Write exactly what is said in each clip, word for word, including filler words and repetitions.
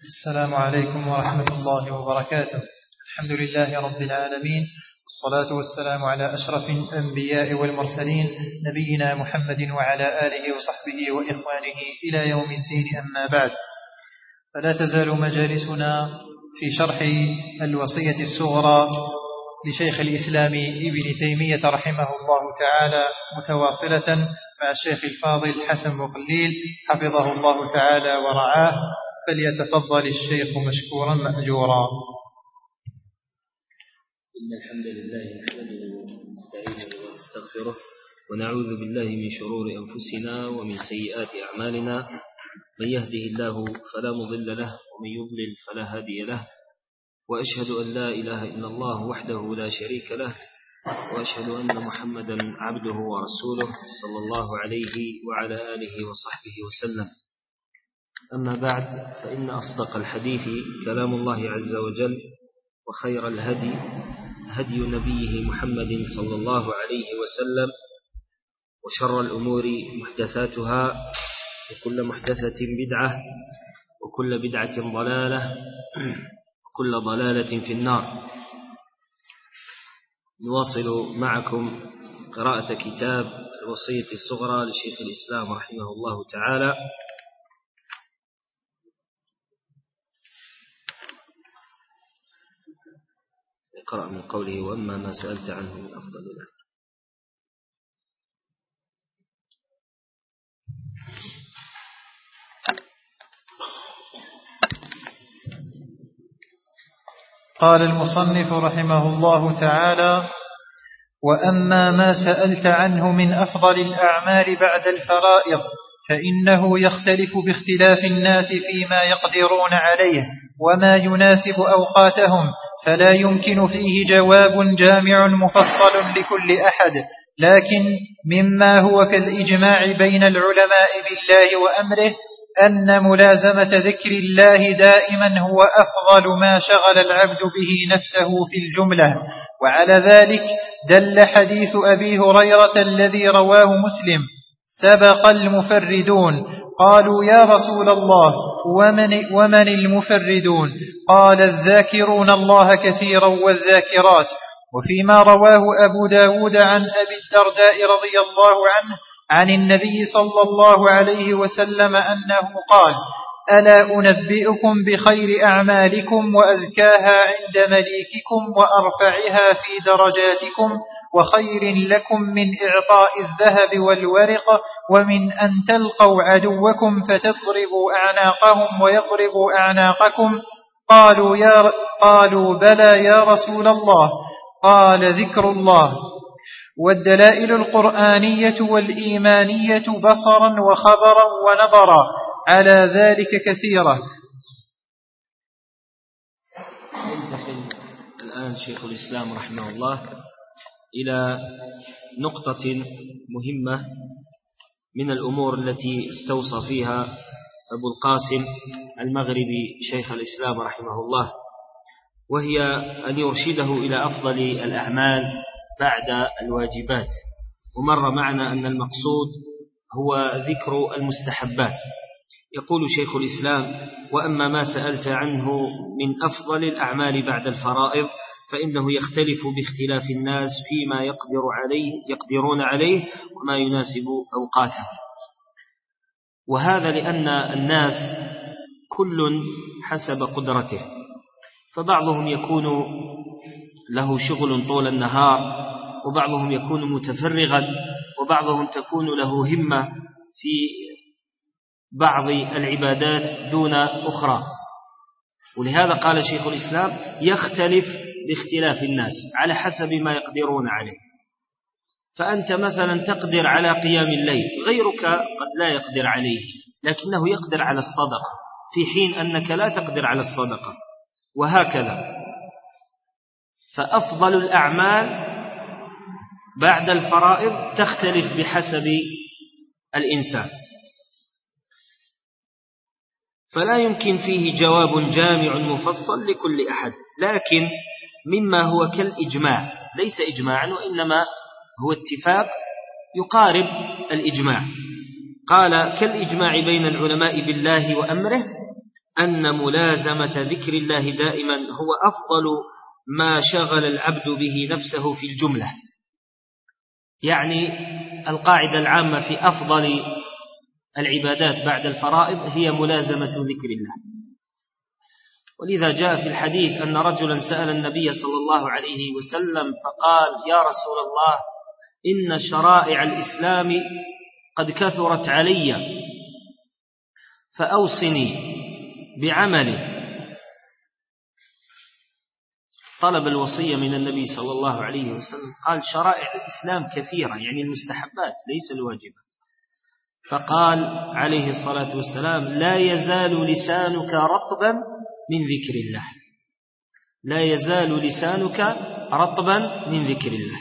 السلام عليكم ورحمة الله وبركاته. الحمد لله رب العالمين، والصلاة والسلام على أشرف الأنبياء والمرسلين، نبينا محمد وعلى آله وصحبه وإخوانه إلى يوم الدين. أما بعد، فلا تزال مجالسنا في شرح الوصية الصغرى لشيخ الإسلام ابن تيمية رحمه الله تعالى متواصلة مع الشيخ الفاضل حسن مقليل حفظه الله تعالى ورعاه، فليتفضل الشيخ مشكورا مأجورا. إن الحمد لله نحمده ونستعينه ونستغفره ونعوذ بالله من شرور أنفسنا ومن سيئات أعمالنا، من يهده الله فلا مضل له ومن يضلل فلا هادي له، وأشهد أن لا إله إلا الله وحده لا شريك له، وأشهد أن محمدا عبده ورسوله صلى الله عليه وعلى آله وصحبه وسلم. أما بعد، فإن أصدق الحديث كلام الله عز وجل، وخير الهدي هدي نبيه محمد صلى الله عليه وسلم، وشر الأمور محدثاتها، وكل محدثة بدعة، وكل بدعة ضلالة، وكل ضلالة في النار. نواصل معكم قراءة كتاب الوصية الصغرى لشيخ الإسلام رحمه الله تعالى. اقرأ من قوله: وأما ما سألت عنه من أفضل الأعمال. قال المصنف رحمه الله تعالى: وأما ما سألت عنه من أفضل الأعمال بعد الفرائض فإنه يختلف باختلاف الناس فيما يقدرون عليه وما يناسب أوقاتهم، فلا يمكن فيه جواب جامع مفصل لكل أحد، لكن مما هو كالإجماع بين العلماء بالله وأمره أن ملازمة ذكر الله دائما هو أفضل ما شغل العبد به نفسه في الجملة. وعلى ذلك دل حديث أبي هريرة الذي رواه مسلم: سبق المفردون. قالوا: يا رسول الله، ومن, ومن المفردون؟ قال: الذاكرون الله كثيرا والذاكرات. وفيما رواه أبو داود عن أبي الدرداء رضي الله عنه عن النبي صلى الله عليه وسلم أنه قال: ألا أنبئكم بخير أعمالكم وأزكاها عند مليككم وأرفعها في درجاتكم وخير لكم من إعطاء الذهب والورق ومن أن تلقوا عدوكم فتضربوا أعناقهم ويضربوا أعناقكم؟ قالوا, يا قالوا بلى يا رسول الله. قال: ذكر الله. والدلائل القرآنية والإيمانية بصرا وخبرا ونظرا على ذلك كثيرة. ينتقل الآن شيخ الإسلام رحمه الله إلى نقطة مهمة من الأمور التي استوصى فيها أبو القاسم المغربي شيخ الإسلام رحمه الله، وهي أن يرشده إلى أفضل الأعمال بعد الواجبات. ومر معنا أن المقصود هو ذكر المستحبات. يقول شيخ الإسلام: وأما ما سألت عنه من أفضل الأعمال بعد الفرائض فإنه يختلف باختلاف الناس فيما يقدر عليه يقدرون عليه وما يناسب أوقاتهم. وهذا لأن الناس كل حسب قدرته، فبعضهم يكون له شغل طول النهار، وبعضهم يكون متفرغا، وبعضهم تكون له همة في بعض العبادات دون أخرى. ولهذا قال شيخ الإسلام: يختلف باختلاف الناس على حسب ما يقدرون عليه. فأنت مثلا تقدر على قيام الليل، غيرك قد لا يقدر عليه لكنه يقدر على الصدقة، في حين أنك لا تقدر على الصدقة، وهكذا. فأفضل الأعمال بعد الفرائض تختلف بحسب الإنسان، فلا يمكن فيه جواب جامع مفصل لكل أحد، لكن مما هو كالإجماع، ليس إجماعا وإنما هو اتفاق يقارب الإجماع. قال: كالإجماع بين العلماء بالله وأمره أن ملازمة ذكر الله دائما هو أفضل ما شغل العبد به نفسه في الجملة. يعني القاعدة العامة في أفضل العبادات بعد الفرائض هي ملازمة ذكر الله. ولذا جاء في الحديث أن رجلا سأل النبي صلى الله عليه وسلم فقال: يا رسول الله، إن شرائع الإسلام قد كثرت علي، فأوصني بعمل. طلب الوصية من النبي صلى الله عليه وسلم. قال: شرائع الإسلام كثيرة، يعني المستحبات ليس الواجبات. فقال عليه الصلاة والسلام: لا يزال لسانك رطبا من ذكر الله، لا يزال لسانك رطبا من ذكر الله.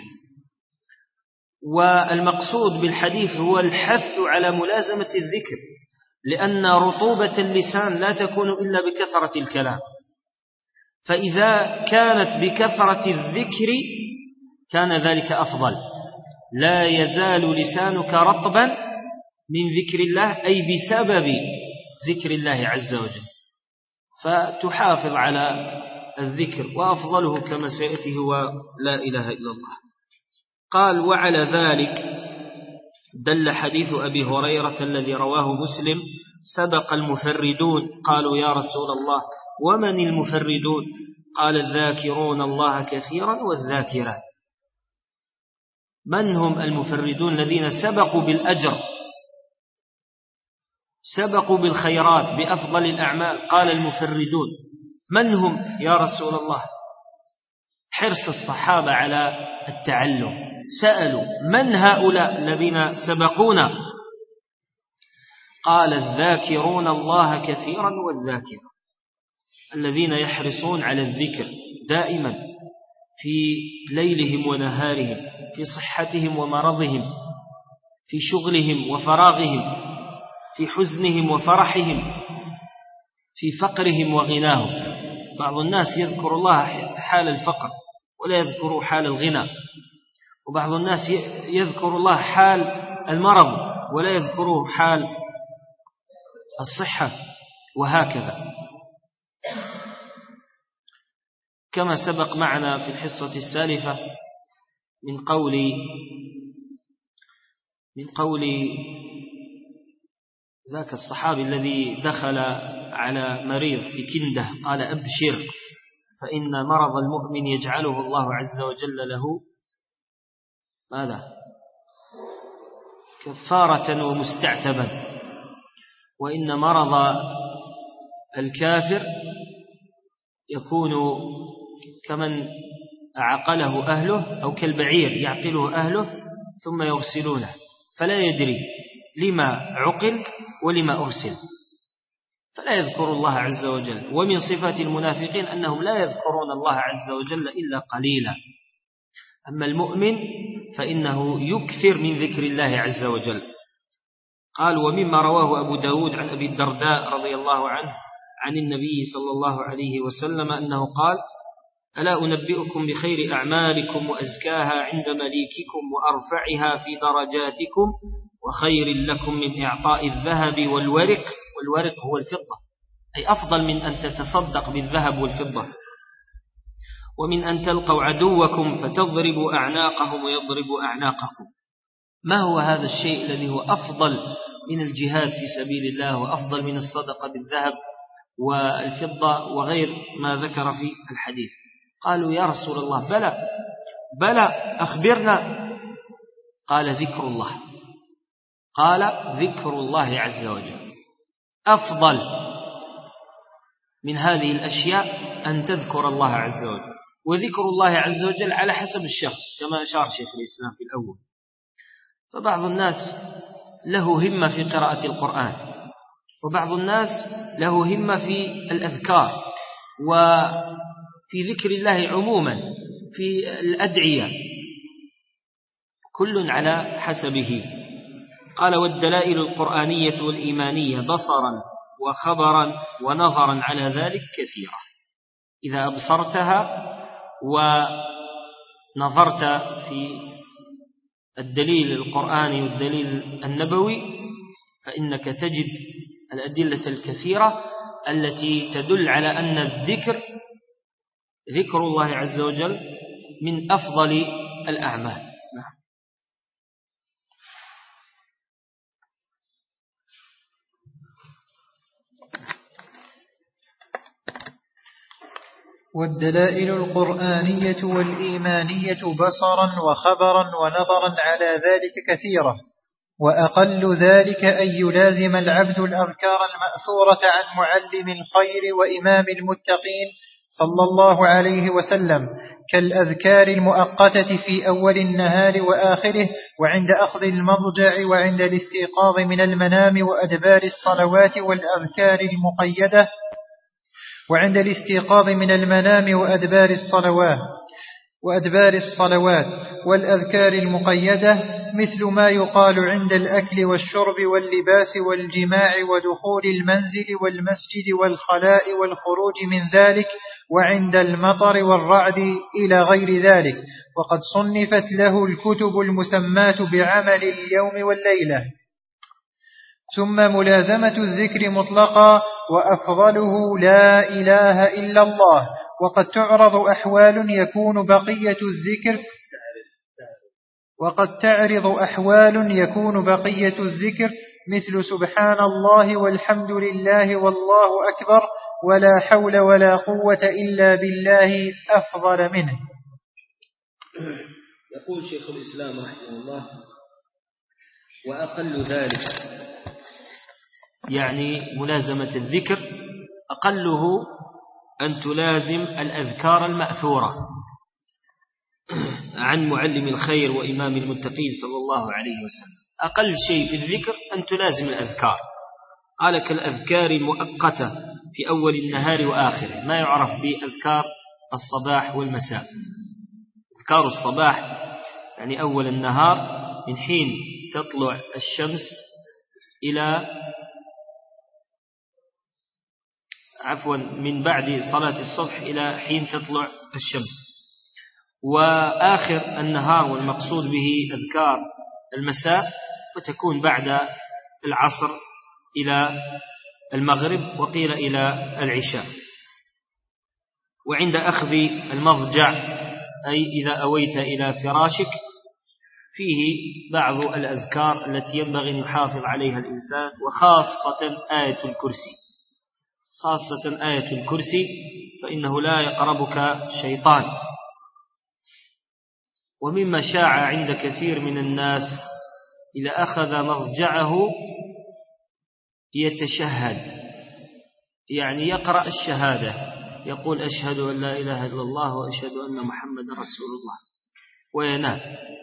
والمقصود بالحديث هو الحث على ملازمة الذكر، لأن رطوبة اللسان لا تكون إلا بكثرة الكلام، فإذا كانت بكثرة الذكر كان ذلك أفضل. لا يزال لسانك رطبا من ذكر الله، أي بسبب ذكر الله عز وجل، فتحافظ على الذكر، وأفضله كما سيأتي هو لا إله إلا الله. قال: وعلى ذلك دل حديث أبي هريرة الذي رواه مسلم: سبق المفردون. قالوا: يا رسول الله، ومن المفردون؟ قال: الذاكرون الله كثيرا والذاكرات. من هم المفردون؟ الذين سبقوا بالأجر، سبقوا بالخيرات، بأفضل الأعمال. قال: المفردون. من هم يا رسول الله؟ حرص الصحابة على التعلم، سألوا: من هؤلاء الذين سبقونا؟ قال: الذاكرون الله كثيرا والذاكرات، الذين يحرصون على الذكر دائما في ليلهم ونهارهم، في صحتهم ومرضهم، في شغلهم وفراغهم، في حزنهم وفرحهم، في فقرهم وغناهم. بعض الناس يذكر الله حال الفقر ولا يذكر حال الغنى، وبعض الناس يذكر الله حال المرض ولا يذكره حال الصحة، وهكذا. كما سبق معنا في الحصة السالفة من قول من قول ذاك الصحابي الذي دخل على مريض في كنده، قال: أبشر، فإن مرض المؤمن يجعله الله عز وجل له ماذا؟ كفارة ومستعتبا، وإن مرض الكافر يكون كمن عقله أهله، أو كالبعير يعقله أهله ثم يرسلونه فلا يدري لما عقل ولما أرسل، فلا يذكر الله عز وجل. ومن صفات المنافقين أنهم لا يذكرون الله عز وجل إلا قليلا. أما المؤمن فإنه يكثر من ذكر الله عز وجل. قال: ومما رواه أبو داود عن أبي الدرداء رضي الله عنه عن النبي صلى الله عليه وسلم أنه قال: ألا أنبئكم بخير أعمالكم وأزكاها عند مليككم وأرفعها في درجاتكم وخير لكم من إعطاء الذهب والورق. والورق هو الفضة، أي أفضل من أن تتصدق بالذهب والفضة. ومن أن تلقوا عدوكم فتضربوا أعناقهم ويضربوا أعناقكم. ما هو هذا الشيء الذي هو أفضل من الجهاد في سبيل الله، وأفضل من الصدقة بالذهب والفضة وغير ما ذكر في الحديث؟ قالوا: يا رسول الله، بلى بلى أخبرنا. قال: ذكر الله. قال: ذكر الله عز وجل أفضل من هذه الأشياء، أن تذكر الله عز وجل. وذكر الله عز وجل على حسب الشخص كما أشار شيخ الإسلام في الأول. فبعض الناس له همة في قراءة القرآن، وبعض الناس له همة في الأذكار وفي ذكر الله عموما، في الأدعية، كل على حسبه. قال: والدلائل القرآنية والإيمانية بصرا وخبرا ونظرا على ذلك كثيرة. إذا أبصرتها ونظرت في الدليل القرآني والدليل النبوي فإنك تجد الأدلة الكثيرة التي تدل على أن الذكر ذكر الله عز وجل من أفضل الأعمال. نعم. والدلائل القرآنية والإيمانية بصرا وخبرا ونظرا على ذلك كثيرة، وأقل ذلك أن يلازم العبد الأذكار المأثورة عن معلم الخير وإمام المتقين صلى الله عليه وسلم، كالأذكار المؤقتة في أول النهار وآخره، وعند أخذ المضجع، وعند الاستيقاظ من المنام، وأدبار الصلوات، والأذكار المقيدة وعند الاستيقاظ من المنام وأدبار الصلوات وأدبار الصلوات والأذكار المقيدة، مثل ما يقال عند الأكل والشرب واللباس والجماع ودخول المنزل والمسجد والخلاء والخروج من ذلك، وعند المطر والرعد إلى غير ذلك. وقد صنفت له الكتب المسماة بعمل اليوم والليلة. ثم ملازمة الذكر مطلقا، وأفضله لا إله إلا الله. وقد تعرض أحوال يكون بقية الذكر وقد تعرض أحوال يكون بقية الذكر مثل سبحان الله والحمد لله والله أكبر ولا حول ولا قوة إلا بالله أفضل منه. يقول شيخ الإسلام رحمه الله: وأقل ذلك، يعني ملازمة الذكر أقله أن تلازم الأذكار المأثورة عن معلم الخير وإمام المتقين صلى الله عليه وسلم. أقل شيء في الذكر أن تلازم الأذكار. قال كالأذكار المؤقتة في أول النهار وآخره، ما يعرف بأذكار الصباح والمساء. أذكار الصباح يعني أول النهار من حين تطلع الشمس إلى عفوا من بعد صلاة الصبح إلى حين تطلع الشمس. وآخر النهار والمقصود به أذكار المساء، وتكون بعد العصر إلى المغرب، وقيل إلى العشاء. وعند أخذ المضجع، أي إذا أويت إلى فراشك، فيه بعض الأذكار التي ينبغي أن يحافظ عليها الإنسان، وخاصة آية الكرسي خاصة آية الكرسي فإنه لا يقربك شيطان. ومما شاع عند كثير من الناس إذا أخذ مضجعه يتشهد، يعني يقرأ الشهادة، يقول أشهد أن لا إله إلا الله وأشهد أن محمد رسول الله، وينام.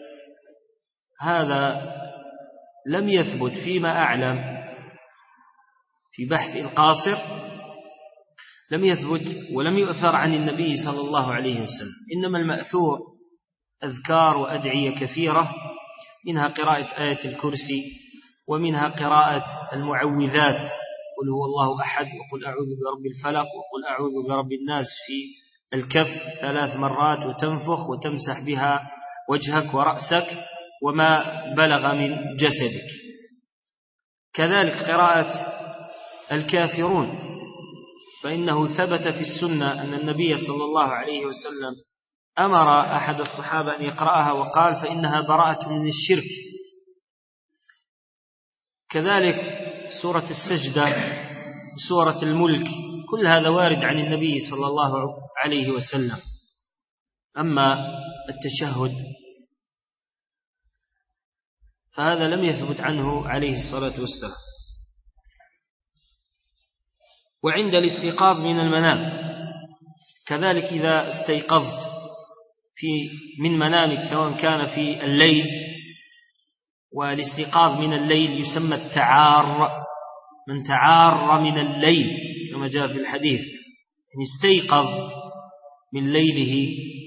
هذا لم يثبت فيما أعلم في بحث القاصر، لم يثبت ولم يؤثر عن النبي صلى الله عليه وسلم. إنما المأثور أذكار وأدعية كثيرة، منها قراءة آية الكرسي، ومنها قراءة المعوذات، قل هو الله أحد، وقل أعوذ برب الفلق، وقل أعوذ برب الناس في الكف ثلاث مرات، وتنفخ وتمسح بها وجهك ورأسك وما بلغ من جسدك. كذلك قراءة الكافرون، فإنه ثبت في السنة أن النبي صلى الله عليه وسلم أمر أحد الصحابة أن يقرأها، وقال فإنها براءة من الشرك. كذلك سورة السجدة، سورة الملك، كل هذا وارد عن النبي صلى الله عليه وسلم. أما التشهد فهذا لم يثبت عنه عليه الصلاة والسلام. وعند الاستيقاظ من المنام كذلك، إذا استيقظت في من منامك سواء كان في الليل، والاستيقاظ من الليل يسمى التعار، من تعار من الليل كما جاء في الحديث، يعني استيقظ من ليله.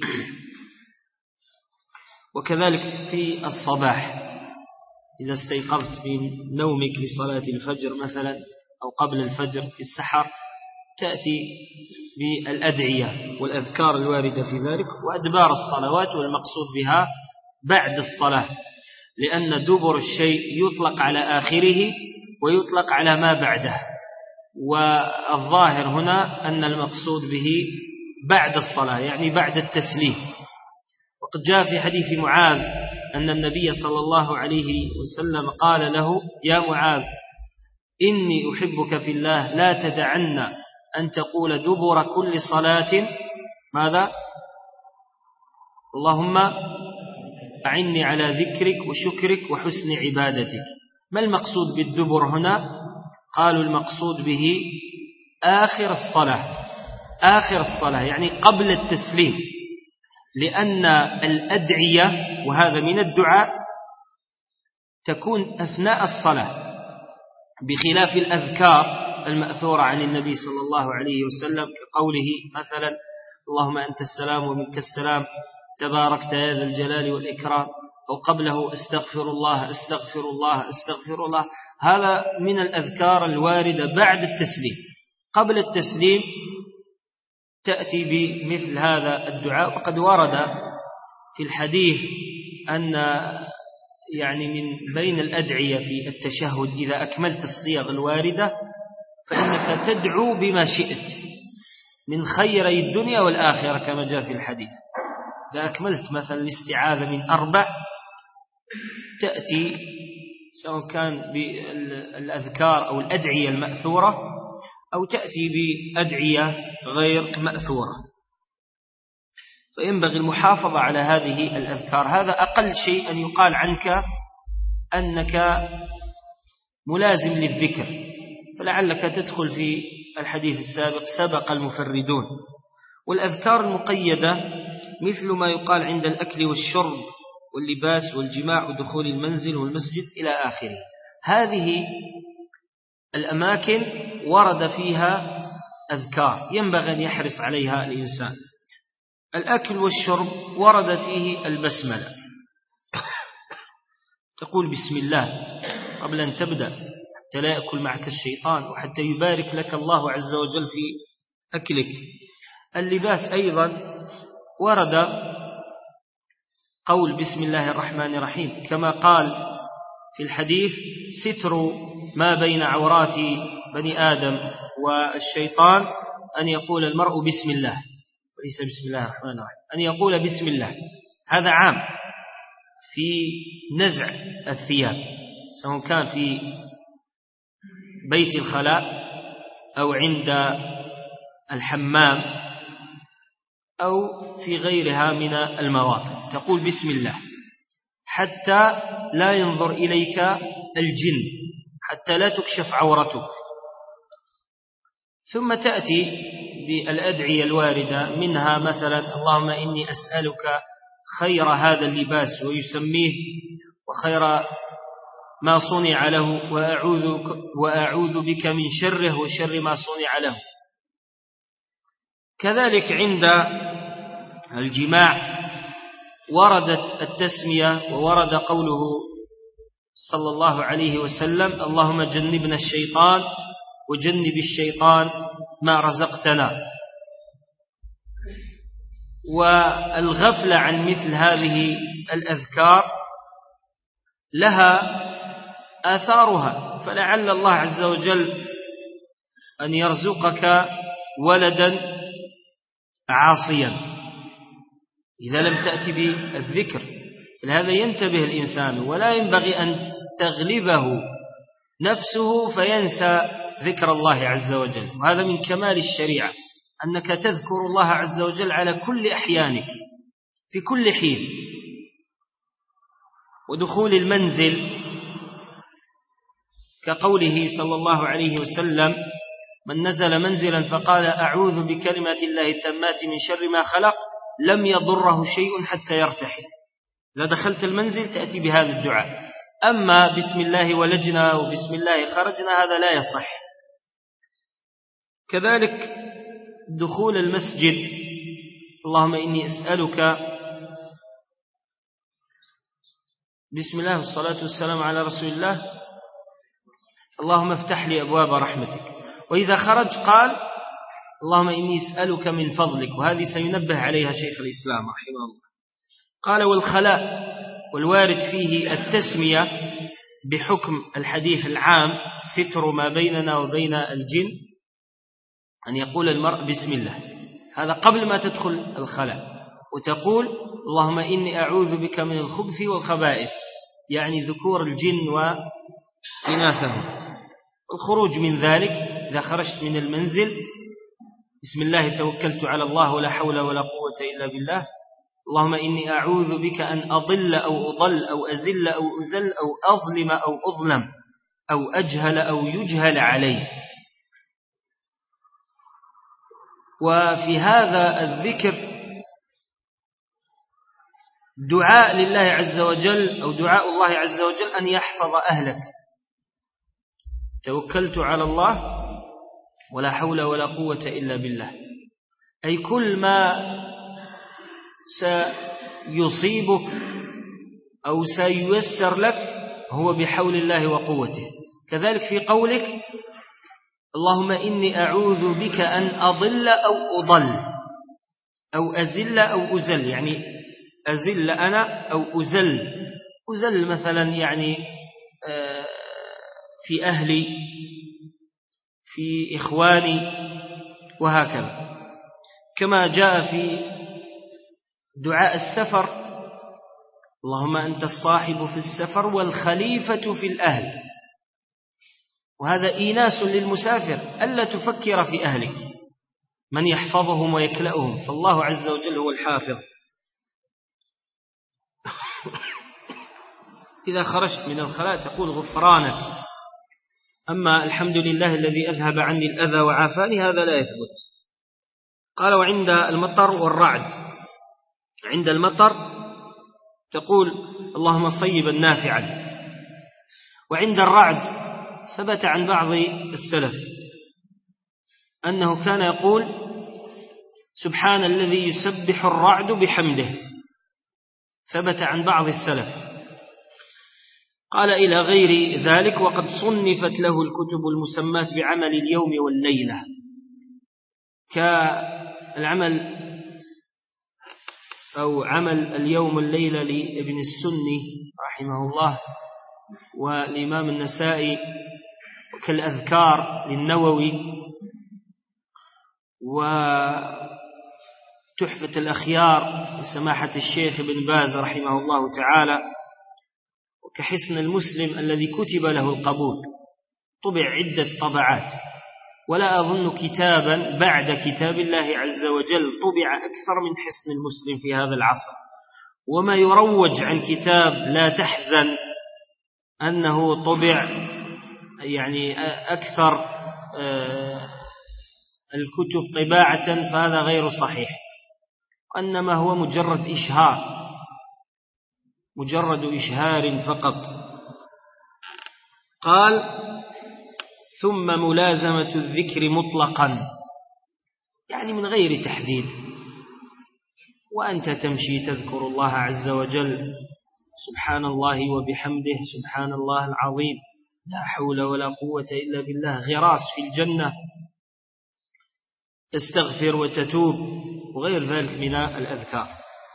وكذلك في الصباح إذا استيقظت من نومك لصلاة الفجر مثلا أو قبل الفجر في السحر، تأتي بالأدعية والأذكار الواردة في ذلك، وأدبار الصلوات، والمقصود بها بعد الصلاة، لأن دبر الشيء يطلق على آخره ويطلق على ما بعده. والظاهر هنا أن المقصود به بعد الصلاة، يعني بعد التسليم. وقد جاء في حديث معاذ أن النبي صلى الله عليه وسلم قال له: يا معاذ إني أحبك في الله، لا تدعن أن تقول دبر كل صلاة ماذا؟ اللهم أعني على ذكرك وشكرك وحسن عبادتك. ما المقصود بالدبر هنا؟ قالوا المقصود به آخر الصلاة، آخر الصلاة يعني قبل التسليم، لأن الأدعية وهذا من الدعاء تكون أثناء الصلاة، بخلاف الأذكار المأثورة عن النبي صلى الله عليه وسلم كقوله مثلا: اللهم أنت السلام ومنك السلام تباركت يا ذا الجلال والإكرام، أو قبله استغفر الله استغفر الله استغفر الله. هذا من الأذكار الواردة بعد التسليم. قبل التسليم تأتي بمثل هذا الدعاء. وقد ورد في الحديث أن يعني من بين الأدعية في التشهد إذا أكملت الصيغ الواردة فإنك تدعو بما شئت من خيري الدنيا والآخرة كما جاء في الحديث. إذا أكملت مثلا الاستعاذة من أربع تأتي سواء كان بالأذكار أو الأدعية المأثورة أو تأتي بأدعية غير مأثورة. فينبغي المحافظة على هذه الأذكار. هذا أقل شيء أن يقال عنك أنك ملازم للذكر، فلعلك تدخل في الحديث السابق سبق المفردون. والأذكار المقيدة مثل ما يقال عند الأكل والشرب واللباس والجماع ودخول المنزل والمسجد إلى آخره. هذه الأماكن ورد فيها أذكار ينبغي أن يحرص عليها الإنسان. الأكل والشرب ورد فيه البسملة، تقول بسم الله قبل أن تبدأ حتى لا يأكل معك الشيطان وحتى يبارك لك الله عز وجل في أكلك. اللباس أيضا ورد قول بسم الله الرحمن الرحيم، كما قال في الحديث: ستر ما بين عورات بني آدم والشيطان أن يقول المرء بسم الله، وليس بسم الله الرحمن الرحيم، أن يقول بسم الله. هذا عام في نزع الثياب، سواء كان في بيت الخلاء أو عند الحمام أو في غيرها من المواطن، تقول بسم الله حتى لا ينظر إليك الجن، حتى لا تكشف عورتك. ثم تأتي بالأدعية الواردة، منها مثلا: اللهم إني أسألك خير هذا اللباس ويسميه وخير ما صنع له، وأعوذ, وأعوذ بك من شره وشر ما صنع له. كذلك عند الجماع وردت التسمية، وورد قوله صلى الله عليه وسلم: اللهم جنبنا الشيطان وجنب الشيطان ما رزقتنا. والغفلة عن مثل هذه الأذكار لها آثارها، فلعل الله عز وجل أن يرزقك ولدا عاصيا إذا لم تأتي بالذكر. فلهذا ينتبه الإنسان، ولا ينبغي أن تغلبه نفسه فينسى ذكر الله عز وجل. وهذا من كمال الشريعة، أنك تذكر الله عز وجل على كل أحيانك في كل حين. ودخول المنزل كقوله صلى الله عليه وسلم: من نزل منزلا فقال أعوذ بكلمات الله التامات من شر ما خلق لم يضره شيء حتى يرتحل. إذا دخلت المنزل تأتي بهذا الدعاء. أما بسم الله ولجنا وبسم الله خرجنا هذا لا يصح. كذلك دخول المسجد: اللهم إني أسألك، بسم الله والصلاة والسلام على رسول الله، اللهم افتح لي أبواب رحمتك. وإذا خرج قال: اللهم إني أسألك من فضلك. وهذه سينبه عليها شيخ الإسلام رحمه الله. قال: والخلاء والوارد فيه التسمية بحكم الحديث العام ستر ما بيننا وبين الجن، أن يقول المرء بسم الله، هذا قبل ما تدخل الخلاء، وتقول اللهم إني أعوذ بك من الخبث والخبائث، يعني ذكور الجن وإناثهم. الخروج من ذلك إذا خرجت من المنزل: بسم الله توكلت على الله ولا حول ولا قوة إلا بالله، اللهم إني أعوذ بك أن أضل أو أضل أو أزل أو أزل أو أظلم أو أظلم أو أجهل أو يجهل علي. وفي هذا الذكر دعاء لله عز وجل أو دعاء الله عز وجل أن يحفظ أهلك. توكلت على الله ولا حول ولا قوة إلا بالله، أي كل ما سيصيبك أو سييسر لك هو بحول الله وقوته. كذلك في قولك اللهم إني أعوذ بك أن أضل أو أضل أو أزل أو أزل، يعني أزل أنا أو أزل. أزل مثلا يعني في أهلي، في إخواني، وهكذا. كما جاء في دعاء السفر: اللهم أنت الصاحب في السفر والخليفة في الأهل. وهذا إيناس للمسافر ألا تفكر في أهلك، من يحفظهم ويكلأهم، فالله عز وجل هو الحافظ. إذا خرجت من الخلاء تقول غفرانك. أما الحمد لله الذي أذهب عني الأذى وعافاني، هذا لا يثبت. قال: وعند المطر والرعد. عند المطر تقول اللهم صيبا نافعا. وعند الرعد ثبت عن بعض السلف أنه كان يقول سبحان الذي يسبح الرعد بحمده. ثبت عن بعض السلف. قال: إلى غير ذلك، وقد صنفت له الكتب المسمات بعمل اليوم والليلة، كالعمل أو عمل اليوم والليلة لابن السني رحمه الله والإمام النسائي، وكالأذكار للنووي، وتحفة الأخيار لسماحة الشيخ ابن باز رحمه الله تعالى، وكحسن المسلم الذي كتب له القبول، طبع عدة طبعات. ولا أظن كتابا بعد كتاب الله عز وجل طبع أكثر من حسن المسلم في هذا العصر. وما يروج عن كتاب لا تحزن أنه طبع يعني أكثر الكتب طباعة، فهذا غير صحيح، وإنما هو مجرد إشهار، مجرد إشهار فقط. قال: ثم ملازمة الذكر مطلقا، يعني من غير تحديد، وأنت تمشي تذكر الله عز وجل، سبحان الله وبحمده، سبحان الله العظيم، لا حول ولا قوة إلا بالله، غراس في الجنة، تستغفر وتتوب، وغير ذلك من الأذكار.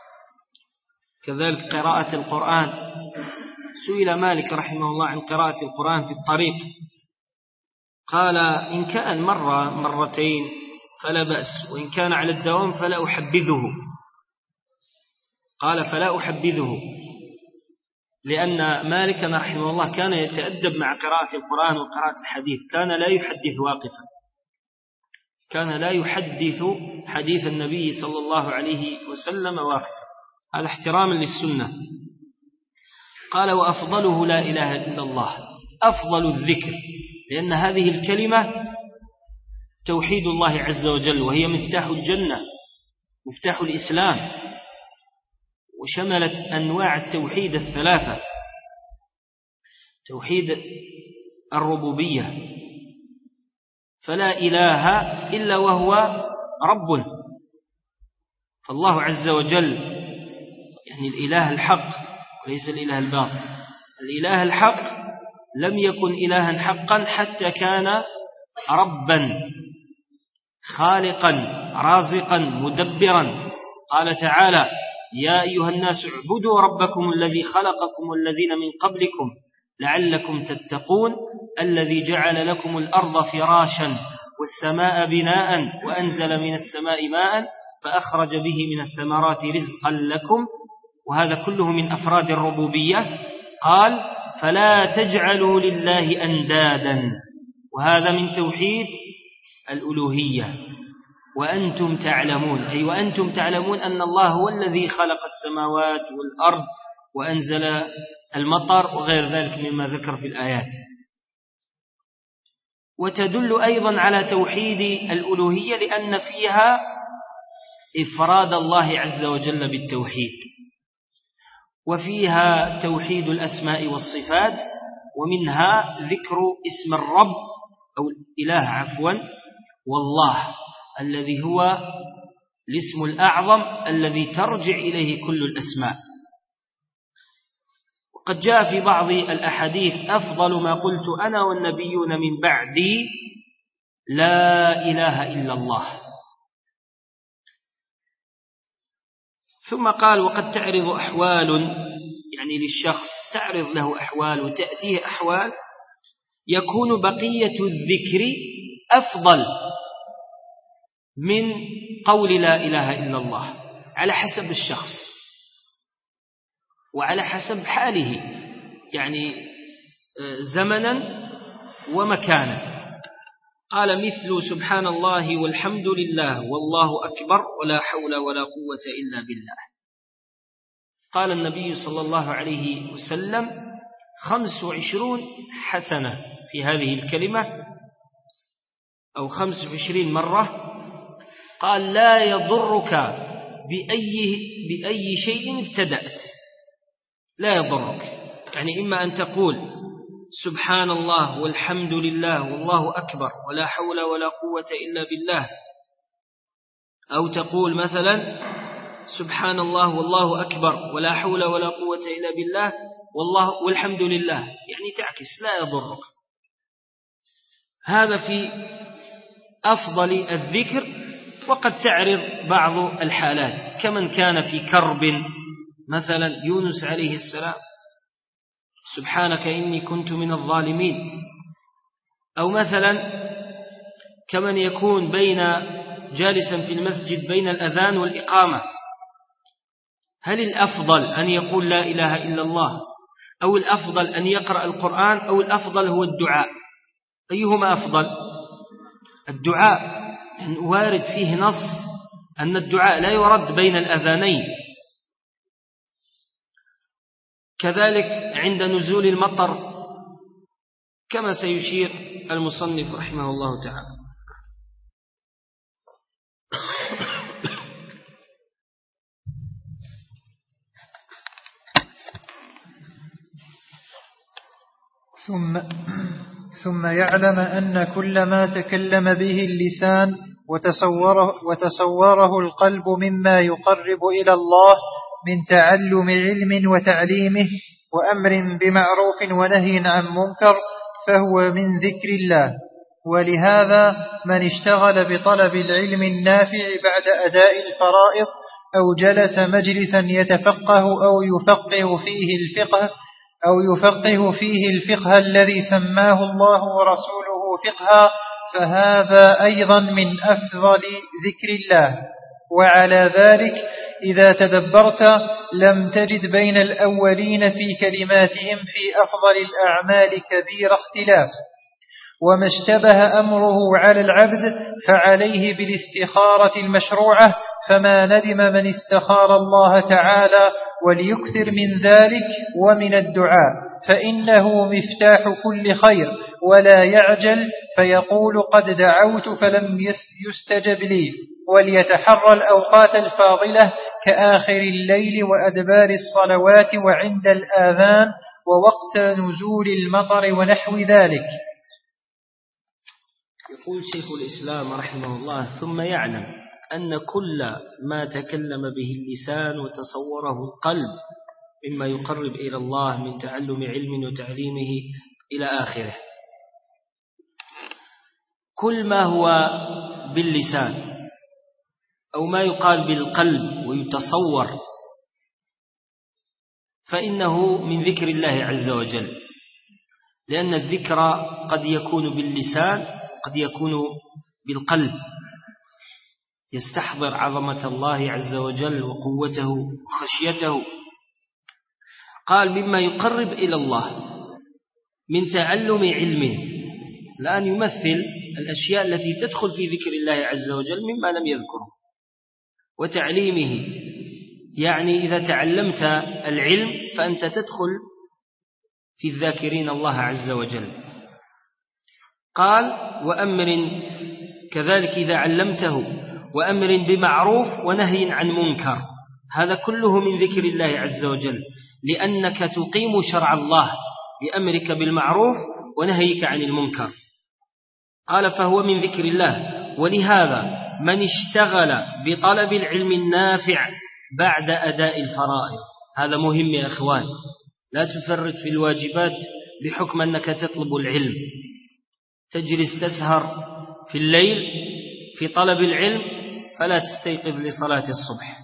كذلك قراءة القرآن. سئل مالك رحمه الله عن قراءة القرآن في الطريق، قال: إن كان مرة مرتين فلا بأس، وإن كان على الدوام فلا أحبذه. قال: فلا أحبذه، لأن مالك رحمه الله كان يتأدب مع قراءة القرآن وقراءة الحديث، كان لا يحدث واقفا، كان لا يحدث حديث النبي صلى الله عليه وسلم واقفا، هذا احتراما للسنة. قال: وأفضله لا إله إلا الله، أفضل الذكر، لأن هذه الكلمة توحيد الله عز وجل، وهي مفتاح الجنة، مفتاح الإسلام، وشملت أنواع التوحيد الثلاثة: توحيد الربوبية، فلا إله إلا وهو رب، فالله عز وجل يعني الإله الحق وليس الإله الباطل. الإله الحق لم يكن إلها حقا حتى كان ربا خالقا رازقا مدبرا. قال تعالى: يا أيها الناس اعبدوا ربكم الذي خلقكم والذين من قبلكم لعلكم تتقون الذي جعل لكم الأرض فراشا والسماء بناء وأنزل من السماء ماء فأخرج به من الثمرات رزقا لكم، وهذا كله من أفراد الربوبية. قال فلا تجعلوا لله أندادا، وهذا من توحيد الألوهية. وأنتم تعلمون، أي وأنتم تعلمون أن الله هو الذي خلق السماوات والأرض وأنزل المطر وغير ذلك مما ذكر في الآيات. وتدل أيضا على توحيد الألوهية لأن فيها إفراد الله عز وجل بالتوحيد، وفيها توحيد الأسماء والصفات، ومنها ذكر اسم الرب أو الإله عفوا والله الذي هو الاسم الأعظم الذي ترجع إليه كل الأسماء. وقد جاء في بعض الأحاديث أفضل ما قلت أنا والنبيون من بعدي لا إله إلا الله. ثم قال وقد تعرض أحوال، يعني للشخص تعرض له أحوال وتأتيه أحوال يكون بقية الذكر أفضل من قول لا إله إلا الله على حسب الشخص وعلى حسب حاله، يعني زمنا ومكانا. قال مثل سبحان الله والحمد لله والله أكبر ولا حول ولا قوة إلا بالله. قال النبي صلى الله عليه وسلم خمس وعشرون حسنة في هذه الكلمة أو خمس وعشرين مرة. قال لا يضرك بأي, بأي شيء ابتدأت، لا يضرك، يعني إما أن تقول سبحان الله والحمد لله والله أكبر ولا حول ولا قوة إلا بالله، أو تقول مثلا سبحان الله والله أكبر ولا حول ولا قوة إلا بالله والله والحمد لله، يعني تعكس لا يضرك. هذا في أفضل الذكر. وقد تعرض بعض الحالات كمن كان في كرب، مثلا يونس عليه السلام سبحانك إني كنت من الظالمين، أو مثلا كمن يكون بين جالسا في المسجد بين الأذان والإقامة، هل الأفضل أن يقول لا إله إلا الله أو الأفضل أن يقرأ القرآن أو الأفضل هو الدعاء؟ أيهما أفضل؟ الدعاء، وارد فيه نص أن الدعاء لا يرد بين الأذانين. كذلك عند نزول المطر كما سيشير المصنف رحمه الله تعالى. ثم ثم يعلم أن كل ما تكلم به اللسان وتصوره, وتصوره القلب مما يقرب إلى الله من تعلم علم وتعليمه وأمر بمعروف ونهي عن منكر فهو من ذكر الله. ولهذا من اشتغل بطلب العلم النافع بعد أداء الفرائض أو جلس مجلسا يتفقه أو يفقه فيه الفقه أو يفقه فيه الفقه الذي سماه الله ورسوله فقها فهذا أيضا من أفضل ذكر الله. وعلى ذلك إذا تدبرت لم تجد بين الأولين في كلماتهم في أفضل الأعمال كبير اختلاف، وما اشتبه أمره على العبد فعليه بالاستخارة المشروعة، فما ندم من استخار الله تعالى، وليكثر من ذلك ومن الدعاء فإنه مفتاح كل خير، ولا يعجل فيقول قد دعوت فلم يستجب لي، وليتحرى الأوقات الفاضلة كآخر الليل وأدبار الصلوات وعند الآذان ووقت نزول المطر ونحو ذلك. يقول شيخ الإسلام رحمه الله ثم يعلم أن كل ما تكلم به اللسان وتصوره القلب مما يقرب إلى الله من تعلم علم وتعليمه إلى آخره، كل ما هو باللسان أو ما يقال بالقلب ويتصور فإنه من ذكر الله عز وجل، لأن الذكر قد يكون باللسان قد يكون بالقلب، يستحضر عظمة الله عز وجل وقوته وخشيته. قال مما يقرب إلى الله من تعلم علم، الآن يمثل الأشياء التي تدخل في ذكر الله عز وجل مما لم يذكره، وتعليمه، يعني إذا تعلمت العلم فأنت تدخل في الذاكرين الله عز وجل. قال وأمر كذلك إذا علمته، وأمر بمعروف ونهي عن منكر، هذا كله من ذكر الله عز وجل، لأنك تقيم شرع الله بأمرك بالمعروف ونهيك عن المنكر. قال فهو من ذكر الله. ولهذا من اشتغل بطلب العلم النافع بعد أداء الفرائض، هذا مهم يا أخوان، لا تفرط في الواجبات بحكم أنك تطلب العلم، تجلس تسهر في الليل في طلب العلم فلا تستيقظ لصلاة الصبح،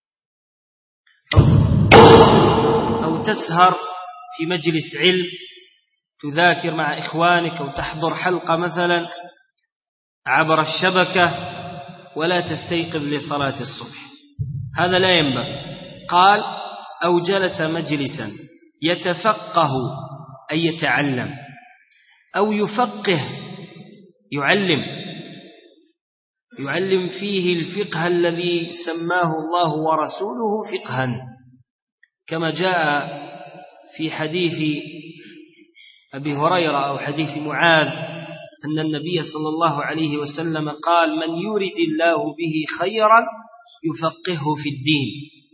أو تسهر في مجلس علم تذاكر مع إخوانك أو تحضر حلقة مثلا عبر الشبكة ولا تستيقظ لصلاة الصبح، هذا لا ينبغي. قال أو جلس مجلسا يتفقه أي يتعلم، أو يفقه يعلم يعلم فيه الفقه الذي سماه الله ورسوله فقها، كما جاء في حديث أبي هريرة أو حديث معاذ أن النبي صلى الله عليه وسلم قال من يرد الله به خيرا يفقهه في الدين،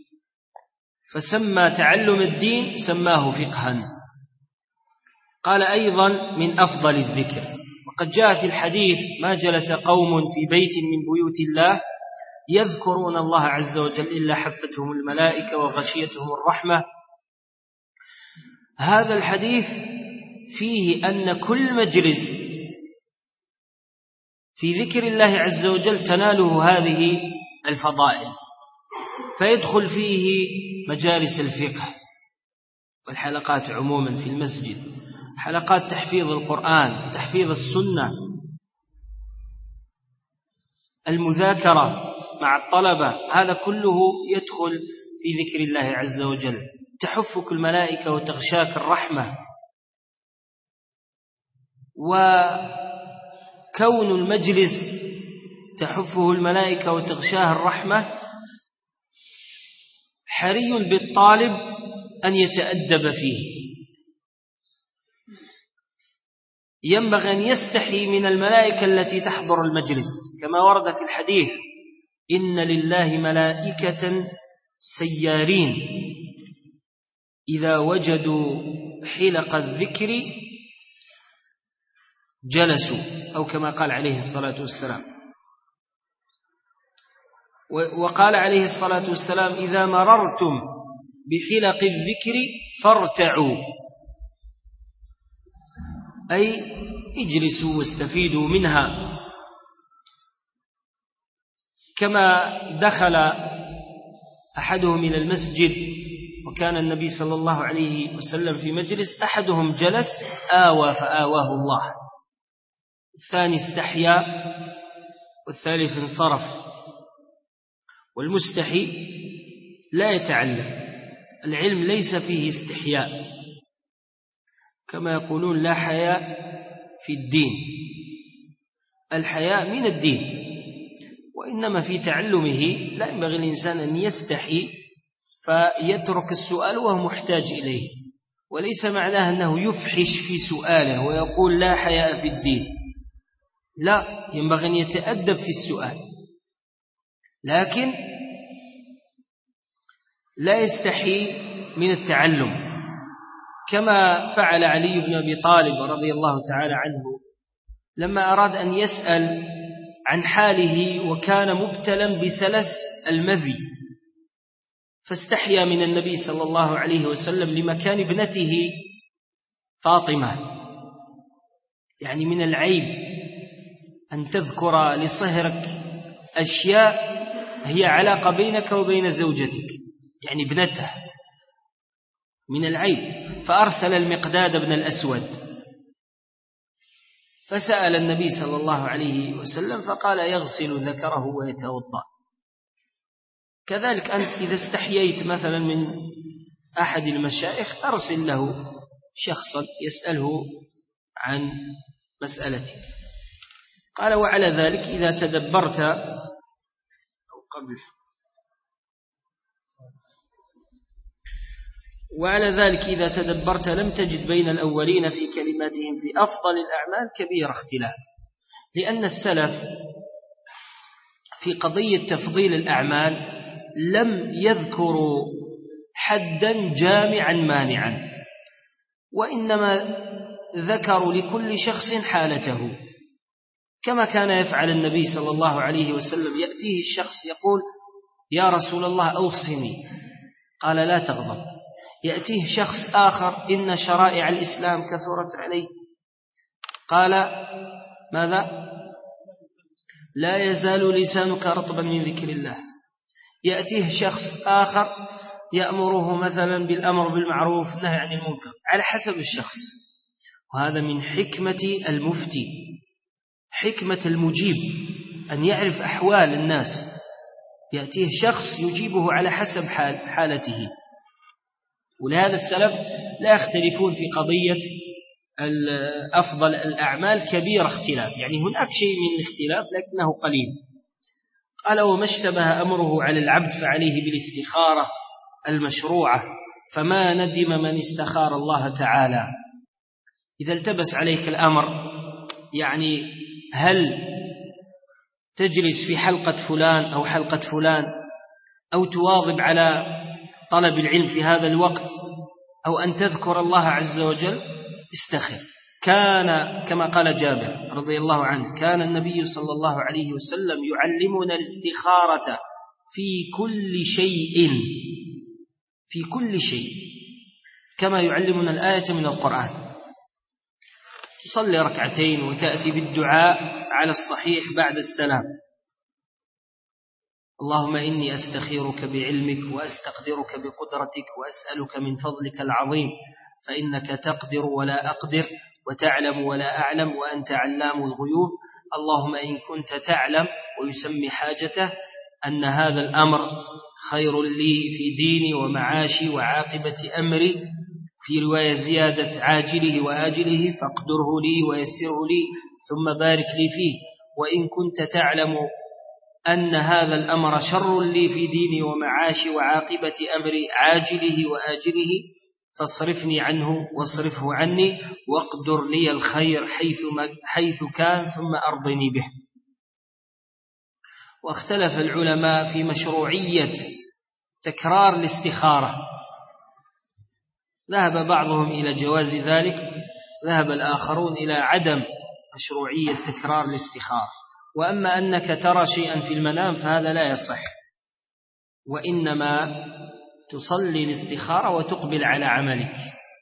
فسمى تعلم الدين سماه فقها. قال أيضا من أفضل الذكر، وقد جاء في الحديث ما جلس قوم في بيت من بيوت الله يذكرون الله عز وجل إلا حفتهم الملائكة وغشيتهم الرحمة. هذا الحديث فيه أن كل مجلس في ذكر الله عز وجل تناله هذه الفضائل، فيدخل فيه مجالس الفقه والحلقات عموما في المسجد، حلقات تحفيظ القرآن، تحفيظ السنة، المذاكرة مع الطلبة، هذا كله يدخل في ذكر الله عز وجل. تحفك الملائكة وتغشاك الرحمة، وكون المجلس تحفه الملائكة وتغشاه الرحمة حري بالطالب أن يتأدب فيه، ينبغي أن يستحي من الملائكة التي تحضر المجلس، كما ورد في الحديث إن لله ملائكة سيارين إذا وجدوا حلق الذكر جلسوا، أو كما قال عليه الصلاة والسلام. وقال عليه الصلاة والسلام إذا مررتم بحلق الذكر فارتعوا، أي اجلسوا واستفيدوا منها. كما دخل أحدهم إلى المسجد وكان النبي صلى الله عليه وسلم في مجلس، أحدهم جلس آوى فآواه الله، الثاني استحيا والثالث انصرف. والمستحي لا يتعلم، العلم ليس فيه استحياء، كما يقولون لا حياء في الدين، الحياء من الدين، وإنما في تعلمه لا ينبغي الإنسان أن يستحي فيترك السؤال وهو محتاج إليه، وليس معناه أنه يفحش في سؤاله ويقول لا حياء في الدين، لا، ينبغي أن يتأدب في السؤال، لكن لا يستحي من التعلم، كما فعل علي بن أبي طالب رضي الله تعالى عنه لما أراد أن يسأل عن حاله وكان مبتلا بسلس المذي، فاستحيا من النبي صلى الله عليه وسلم لمكان ابنته فاطمة، يعني من العيب أن تذكر لصهرك أشياء هي علاقة بينك وبين زوجتك، يعني ابنته، من العيب. فأرسل المقداد بن الأسود فسأل النبي صلى الله عليه وسلم فقال يغسل ذكره ويتوضأ. كذلك أنت إذا استحييت مثلا من أحد المشايخ أرسل له شخصا يسأله عن مسألته. قال وعلى ذلك إذا تدبرت أو قبل وعلى ذلك إذا تدبرت لم تجد بين الأولين في كلماتهم في أفضل الأعمال كبير اختلاف، لأن السلف في قضية تفضيل الأعمال لم يذكروا حدا جامعا مانعا، وإنما ذكروا لكل شخص حالته، كما كان يفعل النبي صلى الله عليه وسلم. يأتيه الشخص يقول يا رسول الله أوصني، قال لا تغضب. يأتيه شخص آخر إن شرائع الإسلام كثرت عليه، قال ماذا؟ لا يزال لسانك رطبا من ذكر الله. يأتيه شخص آخر يأمره مثلا بالأمر بالمعروف نهي عن المنكر، على حسب الشخص. وهذا من حكمة المفتي، حكمة المجيب، أن يعرف أحوال الناس. يأتيه شخص يجيبه على حسب حال حالته. ولهذا السلف لا يختلفون في قضية أفضل الأعمال كبير اختلاف، يعني هناك شيء من الاختلاف لكنه قليل. قال وما اشتبه أمره على العبد فعليه بالاستخارة المشروعة، فما ندم من استخار الله تعالى. إذا التبس عليك الأمر، يعني هل تجلس في حلقة فلان أو حلقة فلان، أو تواظب على طلب العلم في هذا الوقت، أو أن تذكر الله عز وجل، استخر. كان كما قال جابر رضي الله عنه كان النبي صلى الله عليه وسلم يعلمنا الاستخارة في كل شيء، في كل شيء، كما يعلمنا الآية من القرآن. تصلي ركعتين وتأتي بالدعاء على الصحيح بعد السلام: اللهم إني أستخيرك بعلمك وأستقدرك بقدرتك وأسألك من فضلك العظيم، فإنك تقدر ولا أقدر وتعلم ولا أعلم وأنت علام الغيوب. اللهم إن كنت تعلم، ويسمي حاجته أن هذا الأمر خير لي في ديني ومعاشي وعاقبة أمري، في رواية زيادة عاجله وآجله، فاقدره لي ويسره لي ثم بارك لي فيه. وإن كنت تعلم أن هذا الأمر شر لي في ديني ومعاشي وعاقبة أمري عاجله وآجله، فاصرفني عنه واصرفه عني، واقدر لي الخير حيث, حيث كان ثم أرضني به. واختلف العلماء في مشروعية تكرار الاستخارة، ذهب بعضهم إلى جواز ذلك، ذهب الآخرون إلى عدم مشروعية تكرار الاستخارة. وأما أنك ترى شيئا في المنام فهذا لا يصح، وإنما تصلي الاستخارة وتقبل على عملك.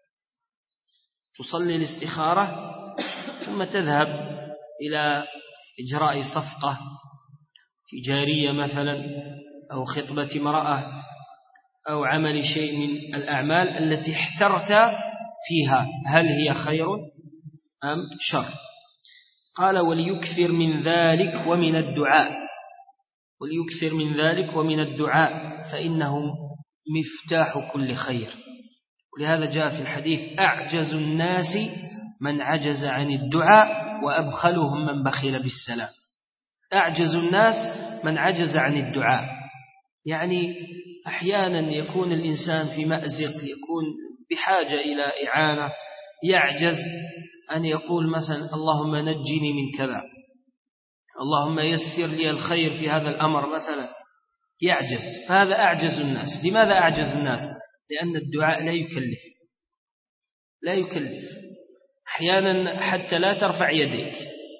تصلي الاستخارة ثم تذهب إلى إجراء صفقة تجارية مثلا، أو خطبة امرأة، أو عمل شيء من الأعمال التي احترت فيها هل هي خير أم شر. قال وليكثر من ذلك ومن الدعاء، وليكثر من ذلك ومن الدعاء فإنه مفتاح كل خير. ولهذا جاء في الحديث: أعجز الناس من عجز عن الدعاء وأبخلهم من بخل بالسلام. أعجز الناس من عجز عن الدعاء، يعني أحيانا يكون الإنسان في مأزق، يكون بحاجة إلى إعانة، يعجز أن يقول مثلا اللهم نجني من كذا، اللهم يسر لي الخير في هذا الأمر مثلا، يعجز. فهذا أعجز الناس. لماذا أعجز الناس؟ لأن الدعاء لا يكلف، لا يكلف. أحيانا حتى لا ترفع يديك،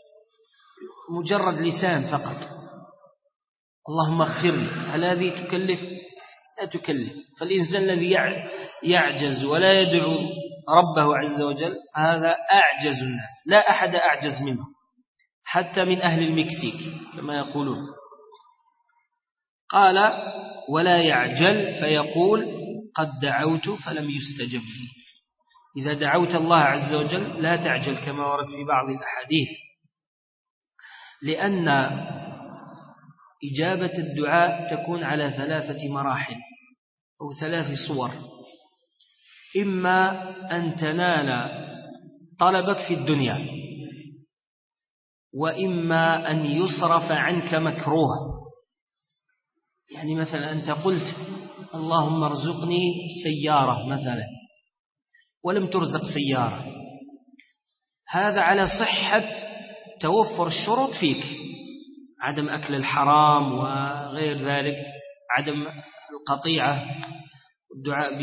مجرد لسان فقط، اللهم اغفر لي، هل هذه تكلف؟ لا تكلف. فالإنسان الذي يعجز ولا يدعو ربه عز وجل هذا أعجز الناس، لا أحد أعجز منه، حتى من أهل المكسيك كما يقولون. قال ولا يعجل فيقول قد دعوت فلم يستجب لي. إذا دعوت الله عز وجل لا تعجل كما ورد في بعض الأحاديث، لأن إجابة الدعاء تكون على ثلاثة مراحل أو ثلاث صور. إما أن تنال طلبك في الدنيا، وإما أن يصرف عنك مكروه. يعني مثلا أنت قلت اللهم ارزقني سيارة مثلا ولم ترزق سيارة، هذا على صحة توفر الشروط فيك، عدم أكل الحرام وغير ذلك، عدم القطيعة، والدعاء ب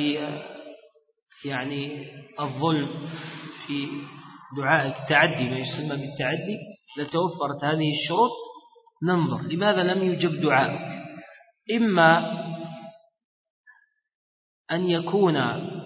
يعني الظلم في دعائك، تعدي ما يسمى بالتعدي. لتوفرت هذه الشروط ننظر لماذا لم يجب دعائك. إما أن يكون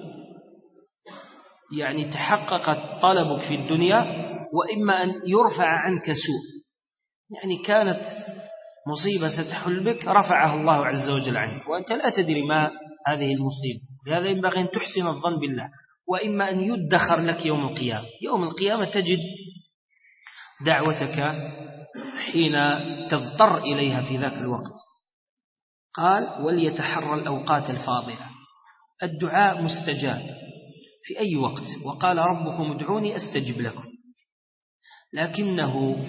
يعني تحققت طلبك في الدنيا، وإما أن يرفع عنك سوء، يعني كانت مصيبة ستحل بك رفعها الله عز وجل عنك وأنت لا تدري ما هذه المصيبة. لهذا ينبغي أن تحسن الظن بالله. وإما أن يدخر لك يوم القيامة، يوم القيامة تجد دعوتك حين تضطر إليها في ذاك الوقت. قال وليتحرى الأوقات الفاضلة. الدعاء مستجاب في أي وقت، وقال ربكم ادعوني أستجب لكم، لكنه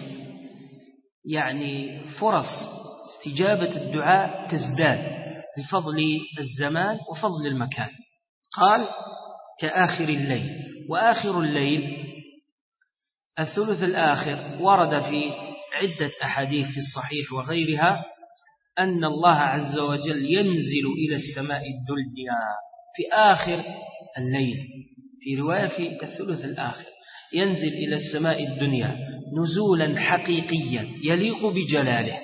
يعني فرص استجابة الدعاء تزداد بفضل الزمان وفضل المكان. قال كآخر الليل، وآخر الليل الثلث الآخر. ورد في عدة أحاديث في الصحيح وغيرها أن الله عز وجل ينزل إلى السماء الدنيا في آخر الليل، في رواية في الثلث الآخر ينزل إلى السماء الدنيا نزولا حقيقيا يليق بجلاله،